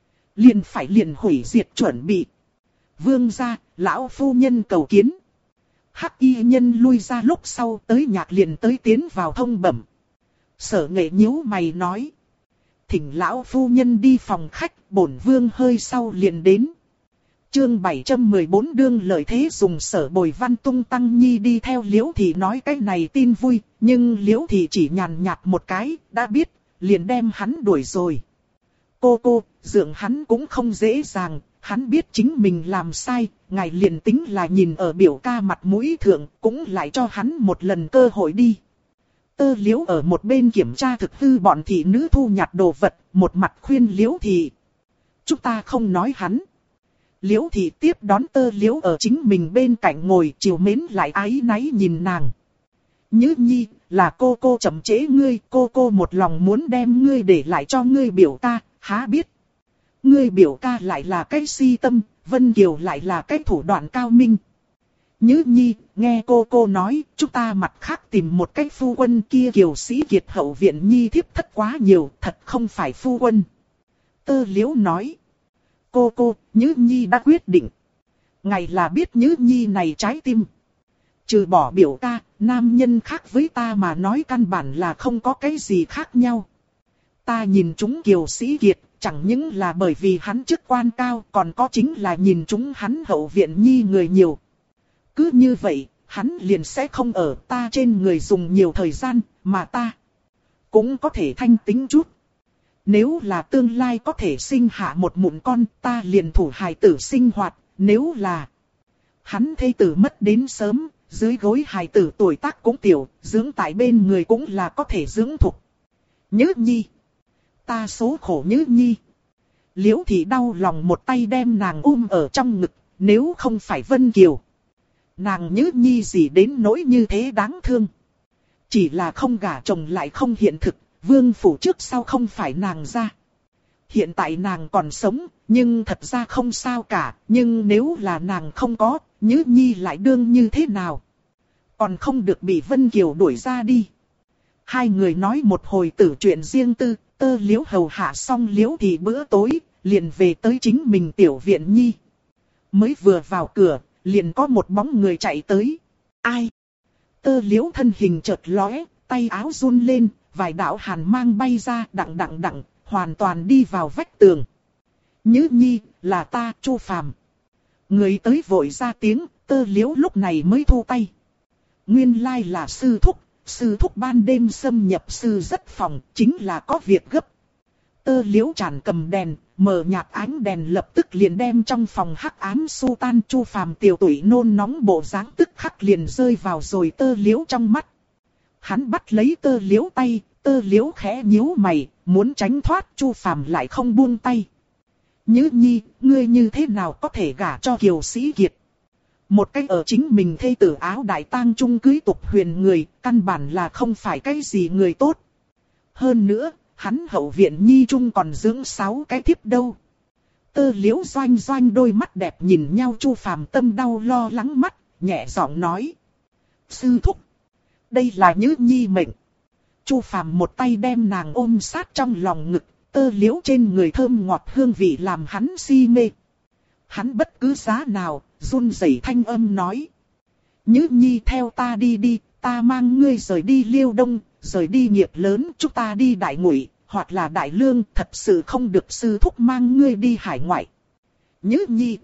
Liền hủy diệt chuẩn bị. Vương gia, lão phu nhân cầu kiến. Hắc y nhân lui ra lúc sau tới nhạc liền tới tiến vào thông bẩm. Sở Nghệ nhíu mày nói. Thỉnh lão phu nhân đi phòng khách, bổn vương hơi sau liền đến. Chương 714 đương lợi thế dùng Sở Bồi Văn tung tăng nhi đi theo Liễu Thị nói cái này tin vui, nhưng Liễu Thị chỉ nhàn nhạt một cái, đã biết, liền đem hắn đuổi rồi. Cô, dưỡng hắn cũng không dễ dàng, hắn biết chính mình làm sai, ngài liền tính là nhìn ở biểu ca mặt mũi thượng, cũng lại cho hắn một lần cơ hội đi. Tơ Liễu ở một bên kiểm tra thực hư bọn thị nữ thu nhặt đồ vật, một mặt khuyên Liễu Thị. Chúng ta không nói hắn. Liễu Thị tiếp đón Tơ Liễu ở chính mình bên cạnh ngồi chiều mến lại ái náy nhìn nàng. Nhữ nhi, là cô chậm trễ ngươi, cô một lòng muốn đem ngươi để lại cho ngươi biểu ca, há biết. Ngươi biểu ca lại là cái si tâm, Vân Kiều lại là cái thủ đoạn cao minh. Nhữ nhi, nghe cô nói, chúng ta mặt khác tìm một cái phu quân kia Kiều Sĩ Kiệt hậu viện nhi thiếp thất quá nhiều, thật không phải phu quân. Tơ Liễu nói. Cô, Nhữ nhi đã quyết định. Ngài là biết Nhữ nhi này trái tim. Trừ bỏ biểu ca, nam nhân khác với ta mà nói căn bản là không có cái gì khác nhau. Ta nhìn chúng Kiều Sĩ Kiệt, chẳng những là bởi vì hắn chức quan cao, còn có chính là nhìn chúng hắn hậu viện nhi người nhiều. Cứ như vậy, hắn liền sẽ không ở ta trên người dùng nhiều thời gian, mà ta cũng có thể thanh tính chút. Nếu là tương lai có thể sinh hạ một mụn con, ta liền thủ hài tử sinh hoạt, nếu là hắn thê tử mất đến sớm, dưới gối hài tử tuổi tác cũng tiểu, dưỡng tại bên người cũng là có thể dưỡng thục. Nhữ nhi, ta số khổ Nhữ nhi. Liễu Thị đau lòng một tay đem nàng ở trong ngực, nếu không phải Vân Kiều. Nàng Nhữ nhi gì đến nỗi như thế đáng thương. Chỉ là không gả chồng lại không hiện thực, vương phủ trước sau không phải nàng ra. Hiện tại nàng còn sống, nhưng thật ra không sao cả, nhưng nếu là nàng không có, Nhữ nhi lại đương như thế nào? Còn không được bị Vân Kiều đuổi ra đi. Hai người nói một hồi tử chuyện riêng tư, Tơ Liễu hầu hạ xong Liễu Thị bữa tối, liền về tới chính mình tiểu viện nhi. Mới vừa vào cửa, liền có một bóng người chạy tới. Ai? Tơ Liễu thân hình chợt lóe, tay áo run lên, vài đạo hàn mang bay ra đặng, hoàn toàn đi vào vách tường. Nhữ nhi, là ta, Chu Phàm. Người tới vội ra tiếng, Tơ Liễu lúc này mới thu tay. Nguyên lai là sư thúc ban đêm xâm nhập sư rất phòng, chính là có việc gấp. Tơ Liễu tràn cầm đèn, mở nhạt ánh đèn lập tức liền đem trong phòng hắc ám xua tan. Chu Phàm tiểu tụy nôn nóng bộ dáng tức khắc liền rơi vào rồi Tơ Liễu trong mắt. Hắn bắt lấy Tơ Liễu tay, Tơ Liễu khẽ nhíu mày, muốn tránh thoát, Chu Phàm lại không buông tay. Nhữ nhi, ngươi như thế nào có thể gả cho Kiều Sĩ Kiệt? Một cách ở chính mình thê tử áo đại tang trung cưới tục huyền người, căn bản là không phải cái gì người tốt. Hơn nữa, hắn hậu viện nhi trung còn dưỡng 6 cái thiếp đâu. Tơ Liễu doanh đôi mắt đẹp nhìn nhau, Chu Phàm tâm đau lo lắng mắt, nhẹ giọng nói. Sư thúc, đây là Nhữ nhi mệnh. Chu Phàm một tay đem nàng ôm sát trong lòng ngực, Tơ Liễu trên người thơm ngọt hương vị làm hắn si mê. Hắn bất cứ giá nào, run rẩy thanh âm nói. Nhữ nhi theo ta đi, ta mang ngươi rời đi Liêu Đông, rời đi nghiệp lớn, chúng ta đi Đại Ngụy, hoặc là Đại Lương, thật sự không được sư thúc mang ngươi đi hải ngoại. Nhữ nhi,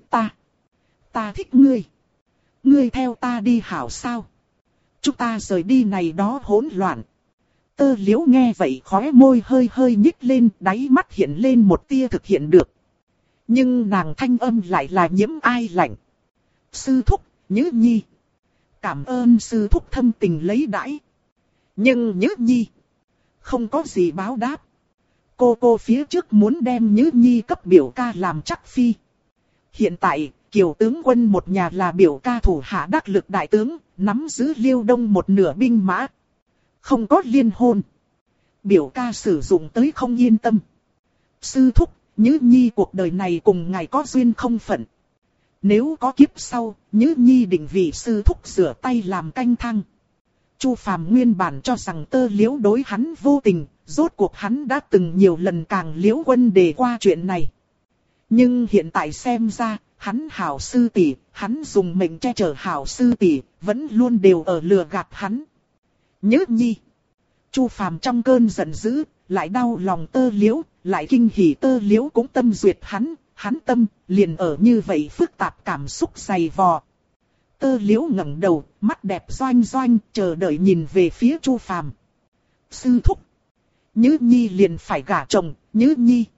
ta thích ngươi. Ngươi theo ta đi hảo sao? Chúng ta rời đi này đó hỗn loạn. Tơ Liễu nghe vậy khóe môi hơi nhích lên, đáy mắt hiện lên một tia thực hiện được. Nhưng nàng thanh âm lại là nhiễm ai lạnh. Sư thúc, Nhữ nhi. Cảm ơn sư thúc thâm tình lấy đãi. Nhưng Nhữ nhi không có gì báo đáp. Cô phía trước muốn đem Nhữ nhi cấp biểu ca làm chắc phi. Hiện tại, Kiều tướng quân một nhà là biểu ca thủ hạ đắc lực đại tướng, nắm giữ Liêu Đông một nửa binh mã. Không có liên hôn. Biểu ca sử dụng tới không yên tâm. Sư thúc, Nhữ nhi cuộc đời này cùng ngài có duyên không phận. Nếu có kiếp sau, Nhữ nhi định vị sư thúc rửa tay làm canh thang. Chu Phàm nguyên bản cho rằng Tơ Liễu đối hắn vô tình, rốt cuộc hắn đã từng nhiều lần càng Liễu Quân đề qua chuyện này. Nhưng hiện tại xem ra, hắn hảo sư tỷ, hắn dùng mệnh che chở hảo sư tỷ, vẫn luôn đều ở lừa gạt hắn. Nhữ nhi. Chu Phàm trong cơn giận dữ, lại đau lòng Tơ Liễu, lại kinh hỉ Tơ Liễu cũng tâm duyệt hắn tâm liền ở như vậy phức tạp cảm xúc dày vò. Tơ Liễu ngẩng đầu, mắt đẹp doanh, chờ đợi nhìn về phía Chu Phàm. Sư thúc, Nhữ nhi liền phải gả chồng, Nhữ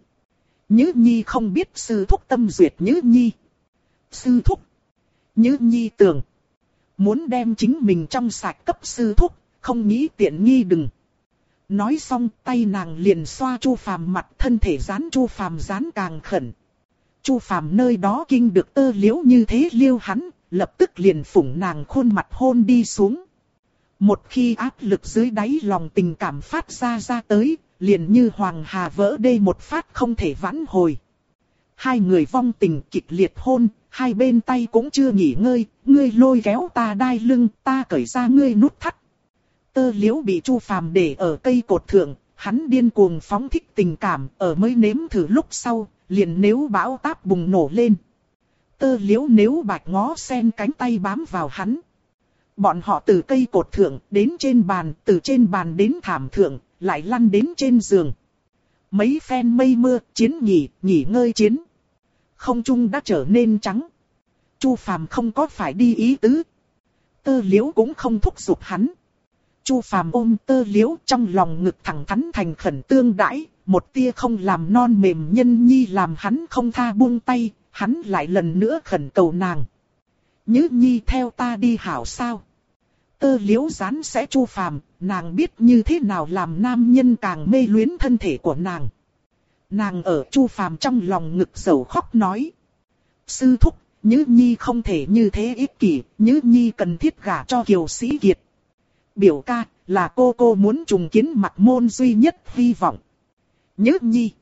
nhi không biết sư thúc tâm duyệt Nhữ nhi. Sư thúc, Nhữ nhi tưởng muốn đem chính mình trong sạch cấp sư thúc, không nghĩ tiện nghi đừng. Nói xong tay nàng liền xoa Chu Phàm mặt, thân thể dán Chu Phàm dán càng khẩn. Chu Phàm nơi đó kinh được Tơ Liễu như thế liêu hắn, lập tức liền phủng nàng khuôn mặt hôn đi xuống. Một khi áp lực dưới đáy lòng tình cảm phát ra tới, liền như hoàng hà vỡ đê một phát không thể vãn hồi. Hai người vong tình kịch liệt hôn, hai bên tay cũng chưa nghỉ ngơi, ngươi lôi kéo ta đai lưng, ta cởi ra ngươi nút thắt. Tơ Liễu bị Chu Phàm để ở cây cột thượng, hắn điên cuồng phóng thích tình cảm, ở mới nếm thử lúc sau, liền nếu bão táp bùng nổ lên. Tơ Liễu nếu bạch ngó sen cánh tay bám vào hắn. Bọn họ từ cây cột thượng đến trên bàn, từ trên bàn đến thảm thượng, lại lăn đến trên giường. Mấy phen mây mưa, chiến nghỉ ngơi chiến. Không trung đã trở nên trắng. Chu Phàm không có phải đi ý tứ. Tơ Liễu cũng không thúc giục hắn. Chu Phàm ôm Tơ Liễu trong lòng ngực thẳng thắn thành khẩn tương đãi, một tia không làm non mềm nhân nhi làm hắn không tha buông tay, hắn lại lần nữa khẩn cầu nàng. Nhứ nhi theo ta đi hảo sao? Tơ Liễu rán sẽ Chu Phàm, nàng biết như thế nào làm nam nhân càng mê luyến thân thể của nàng. Nàng ở Chu Phàm trong lòng ngực dầu khóc nói. Sư thúc, Nhứ nhi không thể như thế ích kỷ, Nhứ nhi cần thiết gả cho Kiều Sĩ Kiệt. Biểu ca, là cô muốn trùng kiến Mặc Môn duy nhất hy vọng. Nhứ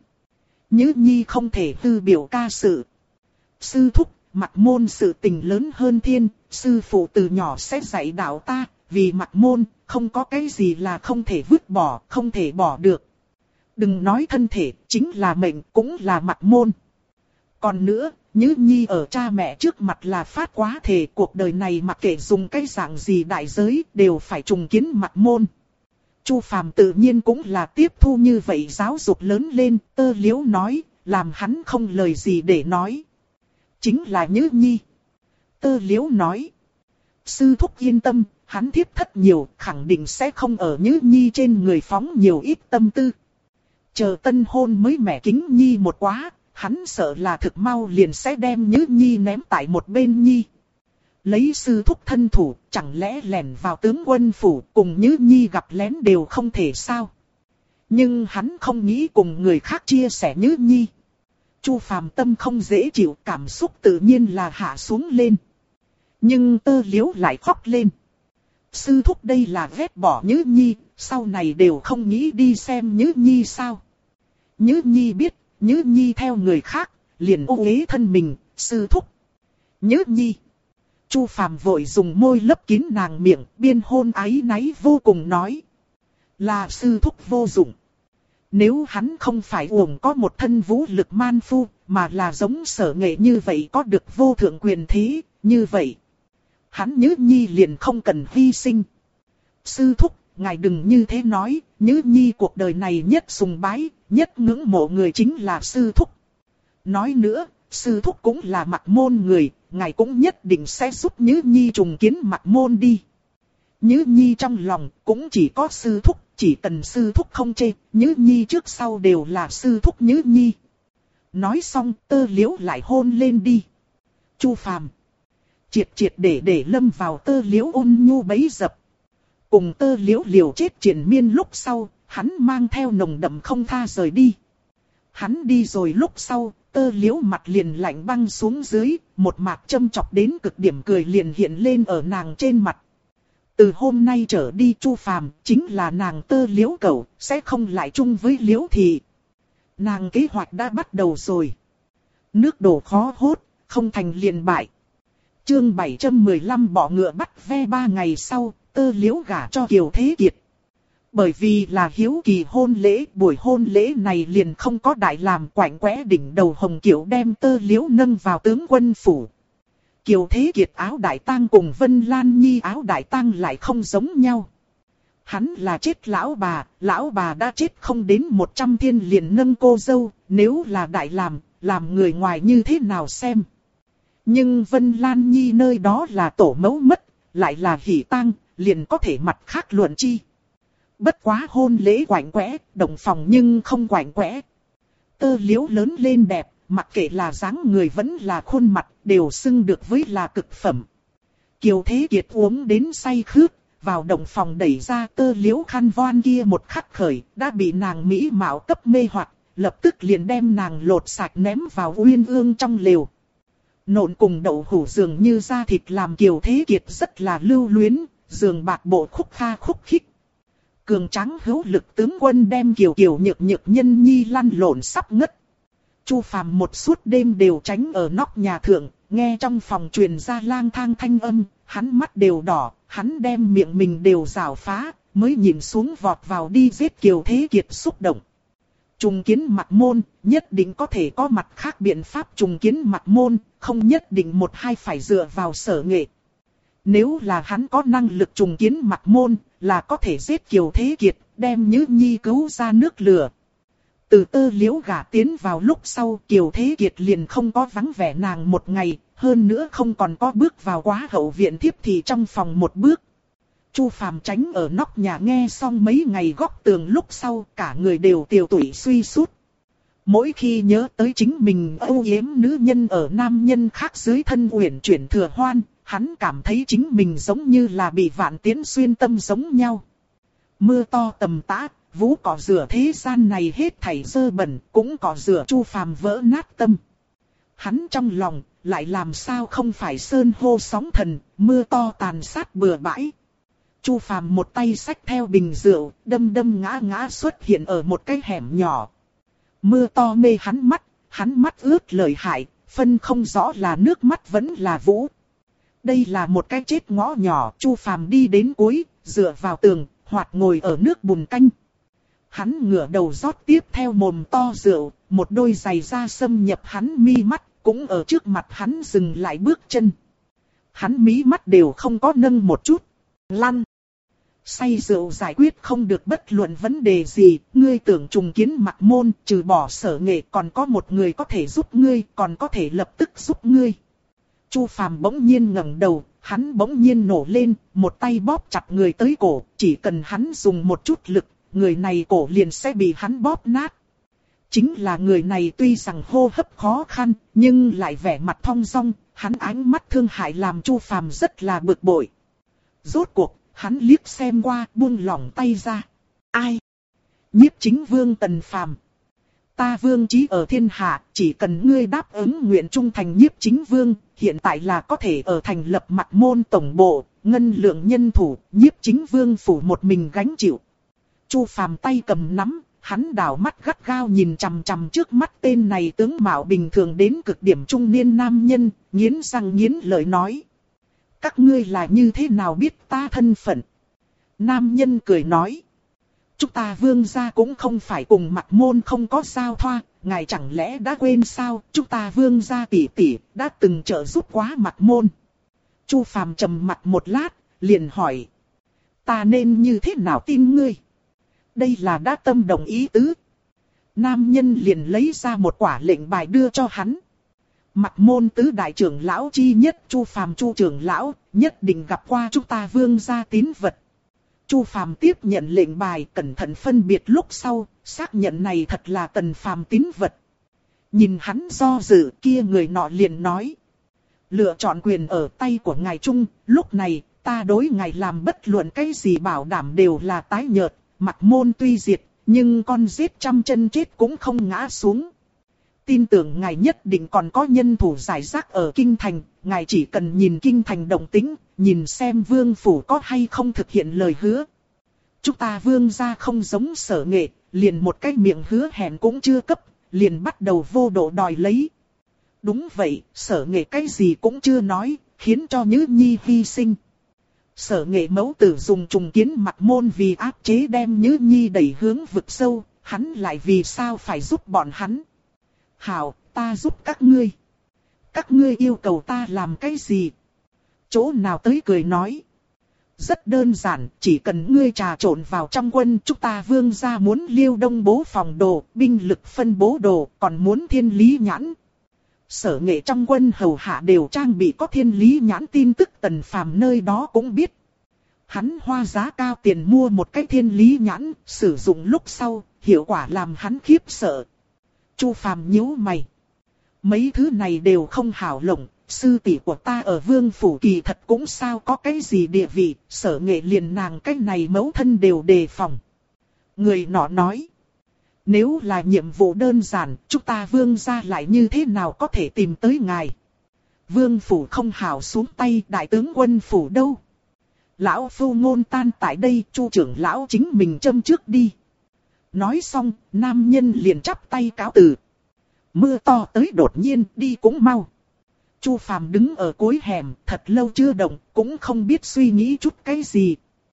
nhi không thể hư biểu ca sự. Sư thúc, Mặc Môn sự tình lớn hơn thiên, sư phụ từ nhỏ sẽ dạy đạo ta, vì Mặc Môn, không có cái gì là không thể vứt bỏ, không thể bỏ được. Đừng nói thân thể, chính là mệnh, cũng là Mặc Môn. Còn nữa, Nhứ nhi ở cha mẹ trước mặt là phát quá thề, cuộc đời này mặc kệ dùng cái dạng gì đại giới, đều phải trùng kiến Mặc Môn. Chu Phàm tự nhiên cũng là tiếp thu như vậy giáo dục lớn lên, Tơ Liễu nói, làm hắn không lời gì để nói. Chính là Nhứ nhi. Tơ Liễu nói. Sư thúc yên tâm, hắn thiếp thất nhiều, khẳng định sẽ không ở Nhứ nhi trên người phóng nhiều ít tâm tư. Chờ tân hôn mới mẻ kính nhi một quá, hắn sợ là thực mau liền sẽ đem Nhứ nhi ném tại một bên nhi. Lấy sư thúc thân thủ, chẳng lẽ lẻn vào tướng quân phủ cùng Nhứ nhi gặp lén đều không thể sao? Nhưng hắn không nghĩ cùng người khác chia sẻ Nhứ nhi. Chu Phàm tâm không dễ chịu, cảm xúc tự nhiên là hạ xuống lên. Nhưng Tơ Liễu lại khóc lên. Sư thúc đây là ghét bỏ Nhứ nhi, sau này đều không nghĩ đi xem Nhứ nhi sao? Nhứ nhi biết, Nhứ nhi theo người khác, liền ô uế thân mình, sư thúc. Nhứ nhi. Chu Phàm vội dùng môi lấp kín nàng miệng, biên hôn áy náy vô cùng nói. Là sư thúc vô dụng. Nếu hắn không phải uổng có một thân vũ lực man phu, mà là giống Sở Nghệ như vậy có được vô thượng quyền thế, như vậy. Hắn Nhứ nhi liền không cần hy sinh. Sư thúc, ngài đừng như thế nói, Nhứ nhi cuộc đời này nhất sùng bái, nhất ngưỡng mộ người chính là sư thúc. Nói nữa, sư thúc cũng là Mặc Môn người, ngài cũng nhất định sẽ giúp Nhứ nhi trùng kiến Mặc Môn đi. Nhứ nhi trong lòng cũng chỉ có sư thúc, chỉ cần sư thúc không chê, Nhứ nhi trước sau đều là sư thúc Nhứ nhi. Nói xong, Tơ Liễu lại hôn lên đi. Chu Phàm triệt để lâm vào Tơ Liễu ôn nhu bấy dập. Cùng Tơ Liễu liều chết triền miên lúc sau, hắn mang theo nồng đậm không tha rời đi. Hắn đi rồi lúc sau, Tơ Liễu mặt liền lạnh băng xuống dưới, một mạc châm chọc đến cực điểm cười liền hiện lên ở nàng trên mặt. Từ hôm nay trở đi Chu Phàm chính là nàng Tơ Liễu cẩu, sẽ không lại chung với Liễu thị. Nàng kế hoạch đã bắt đầu rồi. Nước đổ khó hốt, không thành liền bại. Chương 715 bỏ ngựa bắt ve 3 ngày sau, Tơ Liễu gả cho Kiều Thế Kiệt. Bởi vì là hiếu kỳ hôn lễ, buổi hôn lễ này liền không có đại làm, quạnh quẽ đỉnh đầu hồng kiệu đem Tơ Liễu nâng vào tướng quân phủ. Kiều Thế Kiệt áo đại tang cùng Vân Lan Nhi áo đại tang lại không giống nhau. Hắn là chết lão bà đã chết không đến 100 thiên liền nâng cô dâu, nếu là đại làm người ngoài như thế nào xem. Nhưng Vân Lan Nhi nơi đó là tổ mẫu mất, lại là hỷ tang, liền có thể mặt khác luận chi. Bất quá hôn lễ quạnh quẽ, động phòng nhưng không quạnh quẽ. Tơ Liễu lớn lên đẹp, mặc kệ là dáng người vẫn là khuôn mặt, đều xưng được với là cực phẩm. Kiều Thế Kiệt uống đến say khướt, vào động phòng đẩy ra Tơ Liễu khăn voan kia một khắc khởi, đã bị nàng mỹ mạo cấp mê hoặc, lập tức liền đem nàng lột sạch ném vào uyên ương trong lều. Nộn cùng đậu hũ dường như da thịt làm Kiều Thế Kiệt rất là lưu luyến, giường bạt bộ khúc kha khúc khích. Cường tráng hữu lực tướng quân đem kiều kiều nhược nhược nhân nhi lăn lộn sắp ngất. Chu Phàm một suốt đêm đều tránh ở nóc nhà thượng, nghe trong phòng truyền ra lang thang thanh âm, hắn mắt đều đỏ, hắn đem miệng mình đều rào phá, mới nhìn xuống vọt vào đi giết Kiều Thế Kiệt xúc động. Trùng kiến Mạc Môn, nhất định có thể có mặt khác biện pháp trùng kiến Mạc Môn, không nhất định một hai phải dựa vào Sở Nghệ. Nếu là hắn có năng lực trùng kiến Mạc Môn, là có thể giết Kiều Thế Kiệt, đem Nhữ Nhi cứu ra nước lửa. Từ Tơ Liễu gả tiến vào lúc sau, Kiều Thế Kiệt liền không có vắng vẻ nàng một ngày, hơn nữa không còn có bước vào quá hậu viện thiếp thì trong phòng một bước. Chu Phàm tránh ở nóc nhà nghe xong mấy ngày góc tường lúc sau, cả người đều tiều tụy suy sút. Mỗi khi nhớ tới chính mình âu yếm nữ nhân ở nam nhân khác dưới thân uyển chuyển thừa hoan, hắn cảm thấy chính mình giống như là bị vạn tiễn xuyên tâm giống nhau. Mưa to tầm tã, vũ cỏ rửa thế gian này hết thảy dơ bẩn, cũng cỏ rửa Chu Phàm vỡ nát tâm. Hắn trong lòng, lại làm sao không phải sơn hô sóng thần, mưa to tàn sát bừa bãi. Chu Phàm một tay xách theo bình rượu, đâm đâm ngã ngã xuất hiện ở một cái hẻm nhỏ. Mưa to mê hắn mắt ướt lợi hại, phân không rõ là nước mắt vẫn là vũ. Đây là một cái chết ngõ nhỏ, Chu Phàm đi đến cuối, dựa vào tường, hoặc ngồi ở nước bùn canh. Hắn ngửa đầu rót tiếp theo mồm to rượu, một đôi giày da xâm nhập hắn mi mắt, cũng ở trước mặt hắn dừng lại bước chân. Hắn mí mắt đều không có nâng một chút. Lăn. Say rượu giải quyết không được bất luận vấn đề gì, ngươi tưởng trùng kiến Mạc Môn, trừ bỏ Sở Nghệ còn có một người có thể giúp ngươi, còn có thể lập tức giúp ngươi. Chu Phàm bỗng nhiên ngẩng đầu, hắn bỗng nhiên nổ lên, một tay bóp chặt người tới cổ, chỉ cần hắn dùng một chút lực, người này cổ liền sẽ bị hắn bóp nát. Chính là người này tuy rằng hô hấp khó khăn, nhưng lại vẻ mặt thong dong, hắn ánh mắt thương hại làm Chu Phàm rất là bực bội. Rốt cuộc, hắn liếc xem qua, buông lỏng tay ra. Ai? Nhiếp Chính Vương Tần Phàm. Ta vương chí ở thiên hạ, chỉ cần ngươi đáp ứng nguyện trung thành Nhiếp Chính Vương, hiện tại là có thể ở thành lập Mạc Môn tổng bộ, ngân lượng nhân thủ, Nhiếp Chính Vương phủ một mình gánh chịu. Chu Phàm tay cầm nắm, hắn đảo mắt gắt gao nhìn chằm chằm trước mắt tên này tướng mạo bình thường đến cực điểm trung niên nam nhân, nghiến răng nghiến lợi nói. Các ngươi là như thế nào biết ta thân phận? Nam nhân cười nói. Chúng ta vương gia cũng không phải cùng Mạc Môn không có giao thoa, ngài chẳng lẽ đã quên sao? Chúng ta vương gia tỷ tỷ đã từng trợ giúp quá Mạc Môn. Chu Phàm trầm mặt một lát, liền hỏi. Ta nên như thế nào tin ngươi? Đây là đã tâm đồng ý tứ. Nam nhân liền lấy ra một quả lệnh bài đưa cho hắn. Mạc Môn tứ đại trưởng lão chi nhất Chu Phàm Chu trưởng lão, nhất định gặp qua chúng ta vương gia tín vật. Chu Phàm tiếp nhận lệnh bài, cẩn thận phân biệt lúc sau, xác nhận này thật là Tần Phàm tín vật. Nhìn hắn do dự, kia người nọ liền nói. Lựa chọn quyền ở tay của ngài Trung, lúc này, ta đối ngài làm bất luận cái gì bảo đảm đều là tái nhợt. Mạc Môn tuy diệt, nhưng con giết trăm chân chết cũng không ngã xuống. Tin tưởng ngài nhất định còn có nhân thủ giải rác ở kinh thành, ngài chỉ cần nhìn kinh thành động tĩnh, nhìn xem vương phủ có hay không thực hiện lời hứa. Chúng ta vương gia không giống Sở Nghệ, liền một cái miệng hứa hẹn cũng chưa cấp, liền bắt đầu vô độ đòi lấy. Đúng vậy, Sở Nghệ cái gì cũng chưa nói, khiến cho Nhữ Nhi hy sinh. Sở Nghệ mẫu tử dùng trùng kiến Mạc Môn vì áp chế đem Nhữ Nhi đẩy hướng vực sâu, hắn lại vì sao phải giúp bọn hắn. Hảo, ta giúp các ngươi. Các ngươi yêu cầu ta làm cái gì? Chỗ nào tới cười nói. Rất đơn giản, chỉ cần ngươi trà trộn vào trong quân, chúng ta vương gia muốn Liêu Đông bố phòng đồ, binh lực phân bố đồ, còn muốn Thiên Lý nhãn. Sở Nghệ trong quân hầu hạ đều trang bị có Thiên Lý nhãn, tin tức Tần Phàm nơi đó cũng biết. Hắn hoa giá cao tiền mua một cái Thiên Lý nhãn, sử dụng lúc sau, hiệu quả làm hắn khiếp sợ. Chu Phàm nhíu mày. Mấy thứ này đều không hảo lộng, sư tỷ của ta ở vương phủ kỳ thật cũng sao có cái gì địa vị, Sở Nghệ liền nàng cái này mẫu thân đều đề phòng. Người nọ nói. Nếu là nhiệm vụ đơn giản, chúng ta vương gia lại như thế nào có thể tìm tới ngài? Vương phủ không hảo xuống tay, đại tướng quân phủ đâu? Lão phu ngôn tan tại đây, Chu trưởng lão chính mình châm trước đi. Nói xong, nam nhân liền chắp tay cáo từ. Mưa to tới đột nhiên, đi cũng mau. Chu Phàm đứng ở cuối hẻm, thật lâu chưa động, cũng không biết suy nghĩ chút cái gì.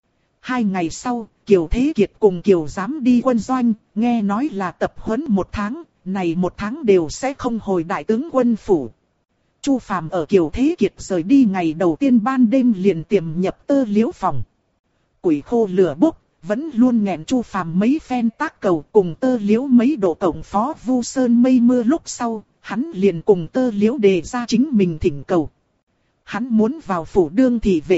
2 ngày sau, Kiều Thế Kiệt cùng Kiều Giám đi quân doanh, nghe nói là tập huấn 1 tháng, này 1 tháng đều sẽ không hồi đại tướng quân phủ. Chu Phàm ở Kiều Thế Kiệt rời đi ngày đầu tiên ban đêm liền tiềm nhập Tơ Liễu phòng. Củi khô lửa bốc, vẫn luôn nghẹn Chu Phàm mấy phen tác cầu cùng Tơ Liễu mấy độ tổng phó Vu Sơn mây mưa lúc sau, hắn liền cùng Tơ Liễu đề ra chính mình thỉnh cầu. Hắn muốn vào phủ đương thị vệ.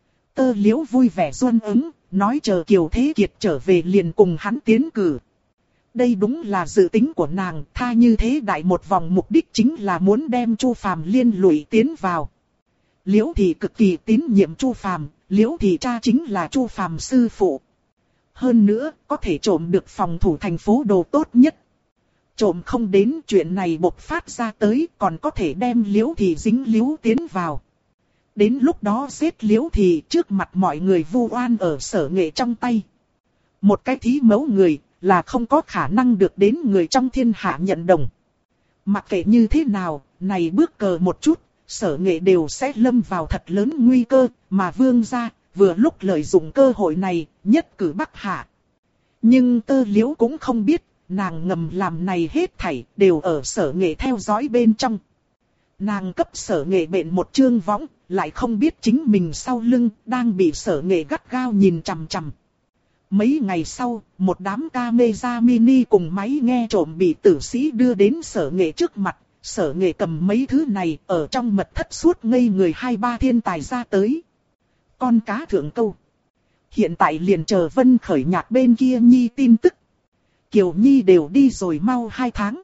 Tơ Liễu vui vẻ duân ứng, nói chờ Kiều Thế Kiệt trở về liền cùng hắn tiến cử. Đây đúng là dự tính của nàng, tha như thế đại một vòng mục đích chính là muốn đem Chu Phàm liên lụy tiến vào. Liễu Thị cực kỳ tín nhiệm Chu Phàm, Liễu Thị cha chính là Chu Phàm sư phụ. Hơn nữa, có thể trộm được phòng thủ thành phố đồ tốt nhất. Trộm không đến chuyện này bộc phát ra tới, còn có thể đem Liễu Thị dính líu tiến vào. Đến lúc đó giết Liễu Thị trước mặt mọi người vu oan ở Sở Nghệ trong tay. Một cái thí mẫu người là không có khả năng được đến người trong thiên hạ nhận đồng. Mặc kệ như thế nào, này bước cờ một chút, Sở Nghệ đều sẽ lâm vào thật lớn nguy cơ, mà Vương gia vừa lúc lợi dụng cơ hội này, nhất cử bắc hạ. Nhưng Tơ Liễu cũng không biết, nàng ngầm làm này hết thảy đều ở Sở Nghệ theo dõi bên trong. Nàng cấp Sở Nghệ bệnh một chương võng, lại không biết chính mình sau lưng đang bị Sở Nghệ gắt gao nhìn chằm chằm. Mấy ngày sau, một đám camera mini cùng máy nghe trộm bị tử sĩ đưa đến Sở Nghệ trước mặt. Sở Nghệ cầm mấy thứ này ở trong mật thất suốt ngây người 2-3 thiên tài ra tới. Con cá thượng câu. Hiện tại liền chờ Vân Khởi Nhạc bên kia Nhi tin tức. Kiều Nhi đều đi rồi mau 2 tháng.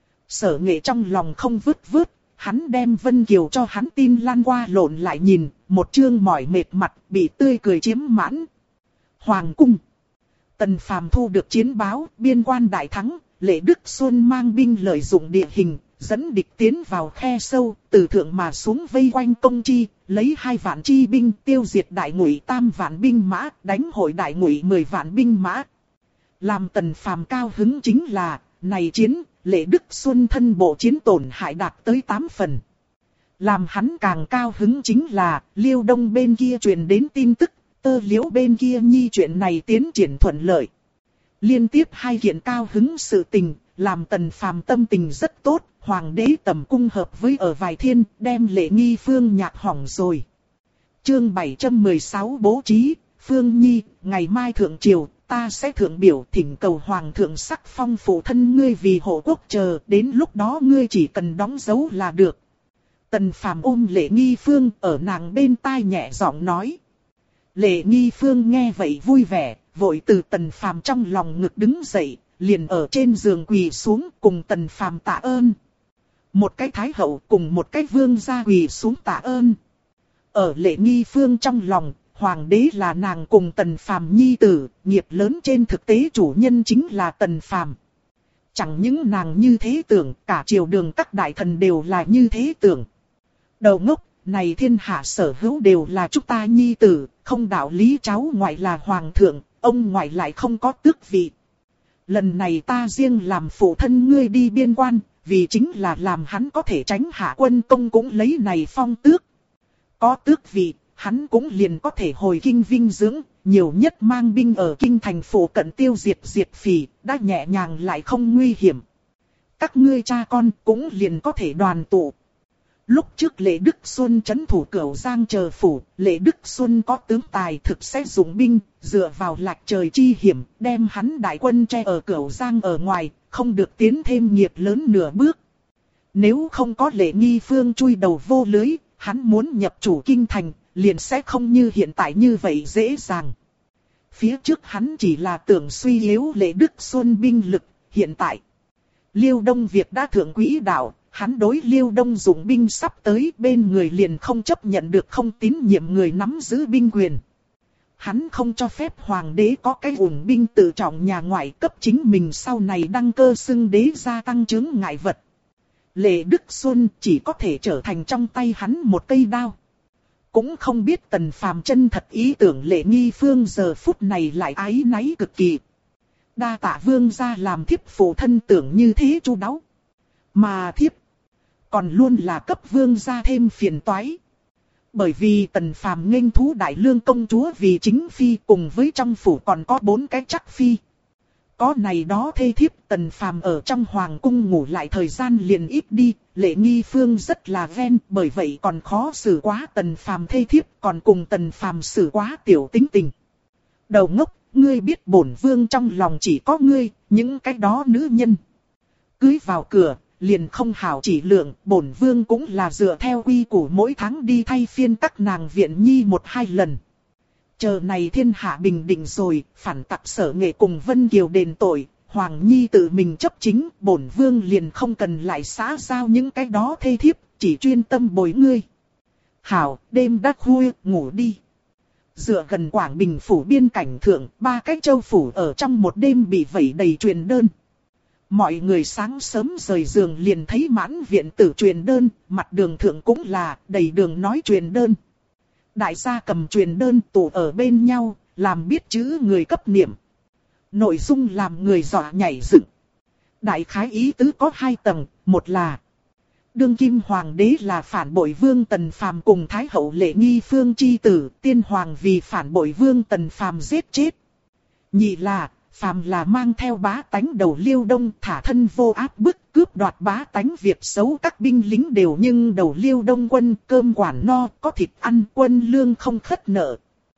Sở Nghệ trong lòng không vứt, hắn đem Vân Kiều cho hắn tin lan qua lộn lại nhìn, một chương mỏi mệt mặt bị tươi cười chiếm mãn. Hoàng cung. Tần Phàm thu được chiến báo, biên quan đại thắng, Lệ Đức Xuân mang binh lợi dụng địa hình, dẫn địch tiến vào khe sâu, từ thượng mà xuống vây quanh công chi, lấy 2 vạn chi binh tiêu diệt Đại Ngụy 3 vạn binh mã, đánh hội Đại Ngụy 10 vạn binh mã. Làm Tần Phàm cao hứng chính là, này chiến, Lệ Đức Xuân thân bộ chiến tổn hại đạt tới 8 phần. Làm hắn càng cao hứng chính là, Liêu Đông bên kia truyền đến tin tức, Tơ Liễu bên kia Nhi chuyện này tiến triển thuận lợi. Liên tiếp 2 kiện cao hứng sự tình, làm Tần Phàm tâm tình rất tốt, Hoàng đế tầm cung hợp với ở vài thiên, đem Lệ Nghi Phương nhạc hỏng rồi. Chương 716 bố trí, Phương Nhi, ngày mai thượng triều, ta sẽ thượng biểu thỉnh cầu Hoàng thượng sắc phong phụ thân ngươi vì hộ quốc chờ, đến lúc đó ngươi chỉ cần đóng dấu là được. Tần Phàm ôm Lệ Nghi Phương ở nàng bên tai nhẹ giọng nói. Lệ Nghi Phương nghe vậy vui vẻ, vội từ Tần Phàm trong lòng ngực đứng dậy, liền ở trên giường quỳ xuống cùng Tần Phàm tạ ơn. Một cái thái hậu cùng một cái vương gia quỳ xuống tạ ơn. Ở Lệ Nghi Phương trong lòng, Hoàng đế là nàng cùng Tần Phàm nhi tử, nghiệp lớn trên thực tế chủ nhân chính là Tần Phàm. Chẳng những nàng như thế tưởng, cả triều đường các đại thần đều là như thế tưởng. Đầu ngốc, này thiên hạ sở hữu đều là chúng ta nhi tử, không đạo lý cháu ngoại là hoàng thượng, ông ngoại lại không có tước vị. Lần này ta riêng làm phụ thân ngươi đi biên quan, vì chính là làm hắn có thể tránh hạ quân công cũng lấy này phong tước. Có tước vị, hắn cũng liền có thể hồi kinh vinh dưỡng, nhiều nhất mang binh ở kinh thành phủ cận tiêu diệt diệt phỉ, đã nhẹ nhàng lại không nguy hiểm. Các ngươi cha con cũng liền có thể đoàn tụ. Lúc trước Lệ Đức Xuân trấn thủ Cửu Giang chờ phủ, Lệ Đức Xuân có tướng tài thực sẽ dùng binh, dựa vào lạc trời chi hiểm, đem hắn đại quân che ở Cửu Giang ở ngoài, không được tiến thêm nghiệp lớn nửa bước. Nếu không có Lệ Nghi Phương chui đầu vô lưới, hắn muốn nhập chủ kinh thành, liền sẽ không như hiện tại như vậy dễ dàng. Phía trước hắn chỉ là tưởng suy yếu Lệ Đức Xuân binh lực, hiện tại Liêu Đông việc đã thượng quỹ đạo. Hắn đối Liêu Đông dùng binh sắp tới bên người liền không chấp nhận được không tín nhiệm người nắm giữ binh quyền. Hắn không cho phép hoàng đế có cái ủng binh tự trọng nhà ngoại cấp chính mình sau này đăng cơ xưng đế gia tăng chướng ngại vật. Lệ Đức Xuân chỉ có thể trở thành trong tay hắn một cây đao. cũng không biết Tần Phàm chân thật ý tưởng Lệ Nghi Phương giờ phút này lại áy náy cực kỳ. Đa tạ vương gia làm thiếp phụ thân tưởng như thế chu đáo. Mà thiếp còn luôn là cấp vương gia thêm phiền toái. Bởi vì Tần Phàm nghênh thú đại lương công chúa vì chính phi cùng với trong phủ còn có 4 cái chắc phi. Có này đó thê thiếp Tần Phàm ở trong hoàng cung ngủ lại thời gian liền ít đi, Lệ Nghi Phương rất là ghen, bởi vậy còn khó xử quá Tần Phàm thê thiếp, còn cùng Tần Phàm xử quá tiểu tính tình. Đầu ngốc, ngươi biết bổn vương trong lòng chỉ có ngươi, những cái đó nữ nhân cưới vào cửa, liền không hảo chỉ lượng, bổn vương cũng là dựa theo quy củ mỗi tháng đi thay phiên các nàng viện nhi 1-2 lần. Chờ này thiên hạ bình định rồi, phản tặc Sở Nghệ cùng Vân Kiều đền tội, Hoàng Nhi tự mình chấp chính, bổn vương liền không cần lại xã giao những cái đó thê thiếp, chỉ chuyên tâm bồi ngươi. Hảo, đêm đã khuya, ngủ đi. Dựa gần Quảng Bình phủ biên cảnh thượng, 3 cái châu phủ ở trong một đêm bị vẩy đầy truyền đơn. Mọi người sáng sớm rời giường liền thấy mãn viện tử truyền đơn, mặt đường thượng cũng là đầy đường nói truyền đơn. Đại gia cầm truyền đơn tụ ở bên nhau, làm biết chữ người cấp niệm. Nội dung làm người dọa nhảy dựng. Đại khái ý tứ có 2 tầng, một là đương kim hoàng đế là phản bội vương Tần Phàm cùng Thái hậu Lệ Nghi Phương chi tử, tiên hoàng vì phản bội vương Tần Phàm giết chết. Nhị là phàm là mang theo bá tánh đầu Liêu Đông thả thân vô áp bức cướp đoạt bá tánh việc xấu, các binh lính đều nhưng đầu Liêu Đông quân cơm quản no, có thịt ăn, quân lương không khất nợ.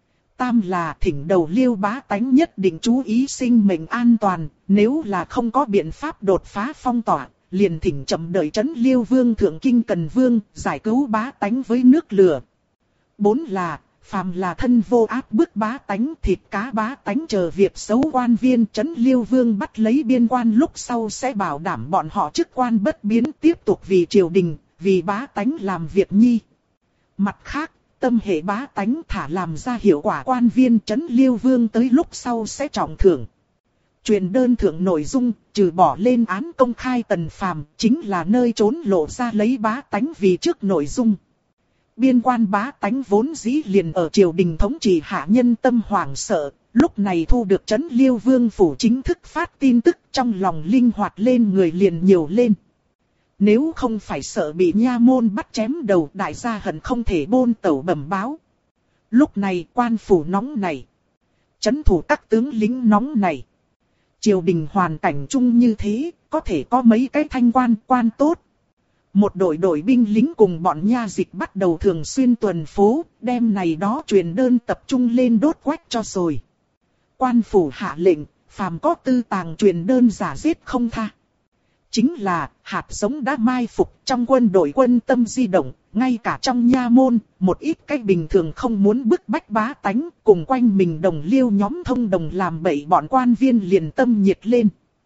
Tam là thỉnh đầu Liêu bá tánh nhất định chú ý sinh mệnh an toàn, nếu là không có biện pháp đột phá phong tỏa, liền thỉnh chậm đợi trấn Liêu vương thượng kinh cần vương, giải cứu bá tánh với nước lửa. 4 là phàm là thân vô áp bức bá tánh, thịt cá bá tánh chờ việc xấu quan viên trấn Liêu vương bắt lấy biên quan lúc sau sẽ bảo đảm bọn họ chức quan bất biến, tiếp tục vì triều đình, vì bá tánh làm việc nhi. Mặt khác, tâm hệ bá tánh thả làm ra hiệu quả quan viên trấn Liêu vương tới lúc sau sẽ trọng thưởng. Truyền đơn thượng nội dung, trừ bỏ lên án công khai Tần Phàm, chính là nơi trốn lộ ra lấy bá tánh vì trước nội dung. Biên quan bá tánh vốn dĩ liền ở triều đình thống trị hạ nhân tâm hoảng sợ, lúc này thu được trấn Liêu vương phủ chính thức phát tin tức, trong lòng linh hoạt lên người liền nhiều lên. Nếu không phải sợ bị nha môn bắt chém đầu, đại gia hận không thể bôn tẩu bẩm báo. Lúc này quan phủ nóng này, trấn thủ các tướng lính nóng này. Triều đình hoàn cảnh chung như thế, có thể có mấy cái thanh quan tốt. Một đội binh lính cùng bọn nha dịch bắt đầu thường xuyên tuần phố, đem này đó truyền đơn tập trung lên đốt quách cho rồi. Quan phủ hạ lệnh, phàm có tư tàng truyền đơn giả giết không tha. Chính là, hạt giống đã mai phục trong quân đội quân tâm di động, ngay cả trong nha môn, một ít cách bình thường không muốn bức bách bá tánh, cùng quanh mình đồng Liêu nhóm thông đồng làm bậy bọn quan viên liền tâm nhiệt lên.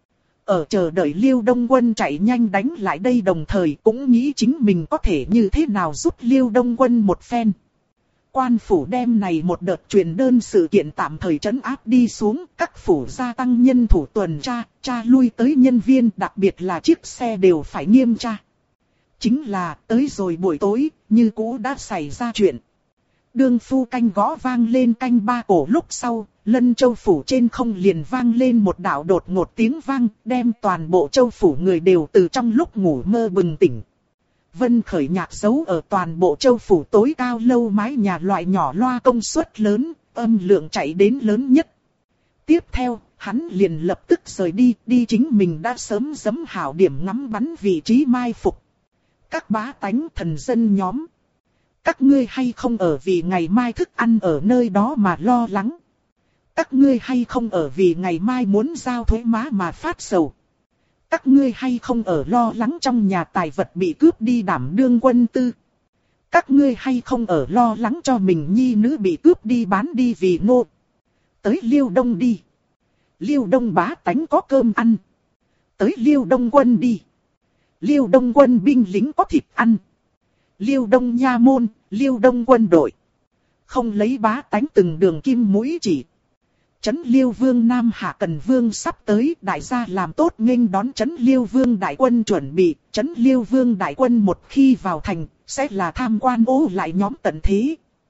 Ở chờ đợi Liêu Đông quân chạy nhanh đánh lại đây, đồng thời cũng nghĩ chính mình có thể như thế nào giúp Liêu Đông quân một phen. Quan phủ đem này một đợt truyền đơn sự kiện tạm thời trấn áp đi xuống, các phủ gia tăng nhân thủ tuần tra lui tới nhân viên, đặc biệt là chiếc xe đều phải nghiêm tra. Chính là tới rồi buổi tối, như cũ đã xảy ra chuyện. Đương phu canh gõ vang lên canh 3 cổ lúc sau, Lân Châu phủ trên không liền vang lên một đạo đột ngột tiếng vang, đem toàn bộ châu phủ người đều từ trong lúc ngủ mơ bừng tỉnh. Vân khởi nhạc giấu ở toàn bộ châu phủ tối cao lâu mái nhà loại nhỏ loa công suất lớn, âm lượng chạy đến lớn nhất. Tiếp theo, hắn liền lập tức rời đi chính mình đã sớm giấm hảo điểm ngắm bắn vị trí mai phục. Các bá tánh thần dân nhóm, các ngươi hay không ở vì ngày mai thức ăn ở nơi đó mà lo lắng? Các ngươi hay không ở vì ngày mai muốn giao thuế má mà phát sầu? Các ngươi hay không ở lo lắng trong nhà tài vật bị cướp đi đảm đương quân tư? Các ngươi hay không ở lo lắng cho mình nhi nữ bị cướp đi bán đi vì nô? Tới Liêu Đông đi. Liêu Đông bá tánh có cơm ăn. Tới Liêu Đông quân đi. Liêu Đông quân binh lính có thịt ăn. Liêu Đông nha môn, Liêu Đông quân đội. Không lấy bá tánh từng đường kim mũi chỉ. Trấn Liêu Vương Nam Hạ Cần Vương sắp tới, đại gia làm tốt nghênh đón Trấn Liêu Vương đại quân chuẩn bị. Trấn Liêu Vương đại quân một khi vào thành, sẽ là tham quan ô lại nhóm tận thế.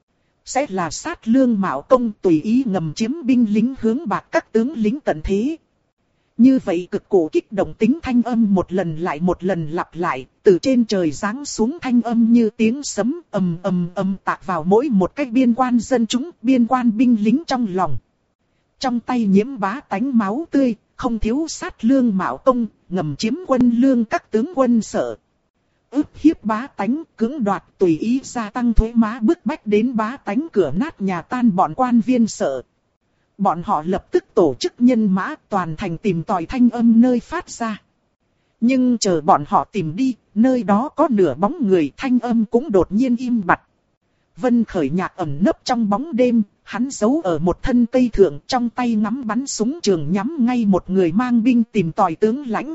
sẽ là sát lương Mạo Công tùy ý ngầm chiếm binh lính hướng bạc các tướng lính tận thế. Như vậy cực cổ kích động tính thanh âm một lần lại một lần lặp lại, từ trên trời giáng xuống thanh âm như tiếng sấm ầm ầm ầm tạc vào mỗi một cái biên quan dân chúng, biên quan binh lính trong lòng. Trong tay nhiễm bá tánh máu tươi, không thiếu sát lương Mạo Công, ngầm chiếm quân lương các tướng quân sợ. Ức hiếp bá tánh, cưỡng đoạt tùy ý gia tăng thuế má bức bách đến bá tánh cửa nát nhà tan bọn quan viên sợ. Bọn họ lập tức tổ chức nhân mã toàn thành tìm tòi thanh âm nơi phát ra. Nhưng chờ bọn họ tìm đi, nơi đó có nửa bóng người, thanh âm cũng đột nhiên im bặt. Vân Khởi Nhạc ẩn nấp trong bóng đêm, hắn giấu ở một thân cây thượng, trong tay ngắm bắn súng trường nhắm ngay một người mang binh tìm tòi tướng lãnh.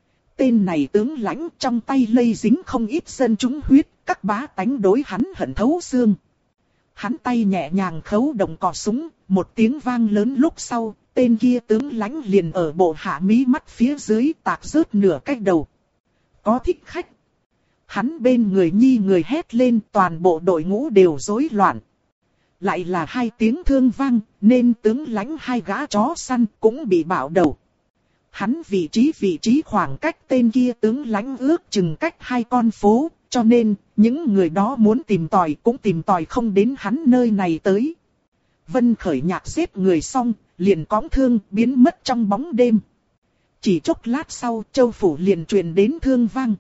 Tên này tướng lãnh trong tay lây dính không ít dân chúng huyết, các bá tánh đối hắn hận thấu xương. Hắn tay nhẹ nhàng khấu động cò súng, một tiếng vang lớn lúc sau, tên kia tướng lãnh liền ở bộ hạ mí mắt phía dưới tạc rớt nửa cái đầu. Có thích khách. Hắn bên người nhi người hét lên, toàn bộ đội ngũ đều rối loạn. Lại là hai tiếng thương vang, nên tướng lãnh hai gã chó săn cũng bị bạo đầu. Hắn vị trí khoảng cách tên kia tướng lãnh ước chừng cách 2 con phố, cho nên những người đó muốn tìm tòi cũng tìm tòi không đến hắn nơi này tới. Vân Khởi Nhạc giết người xong, liền cõng thương biến mất trong bóng đêm. Chỉ chốc lát sau, Châu Phủ liền truyền đến thương vang.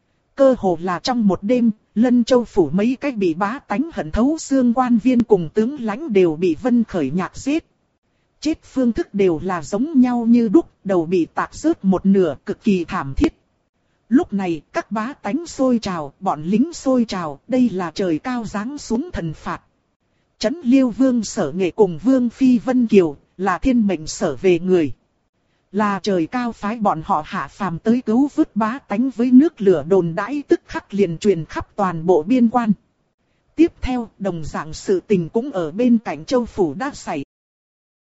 Cơ hồ là trong một đêm, Lân Châu Phủ mấy cách bị bá tánh hận thấu xương quan viên cùng tướng lãnh đều bị Vân Khởi Nhạc giết. Chết phương thức đều là giống nhau như đúc, đầu bị tạc rớt một nửa, cực kỳ thảm thiết. Lúc này các bá tánh sôi trào, bọn lính sôi trào, đây là trời cao giáng xuống thần phạt. Trấn Liêu Vương Sở Nghệ cùng Vương Phi Vân Kiều, là thiên mệnh sở về người. Là trời cao phái bọn họ hạ phàm tới cứu vớt bá tánh với nước lửa đồn đãi tức khắc liền truyền khắp toàn bộ biên quan. Tiếp theo, đồng dạng sự tình cũng ở bên cạnh Châu Phủ đã xảy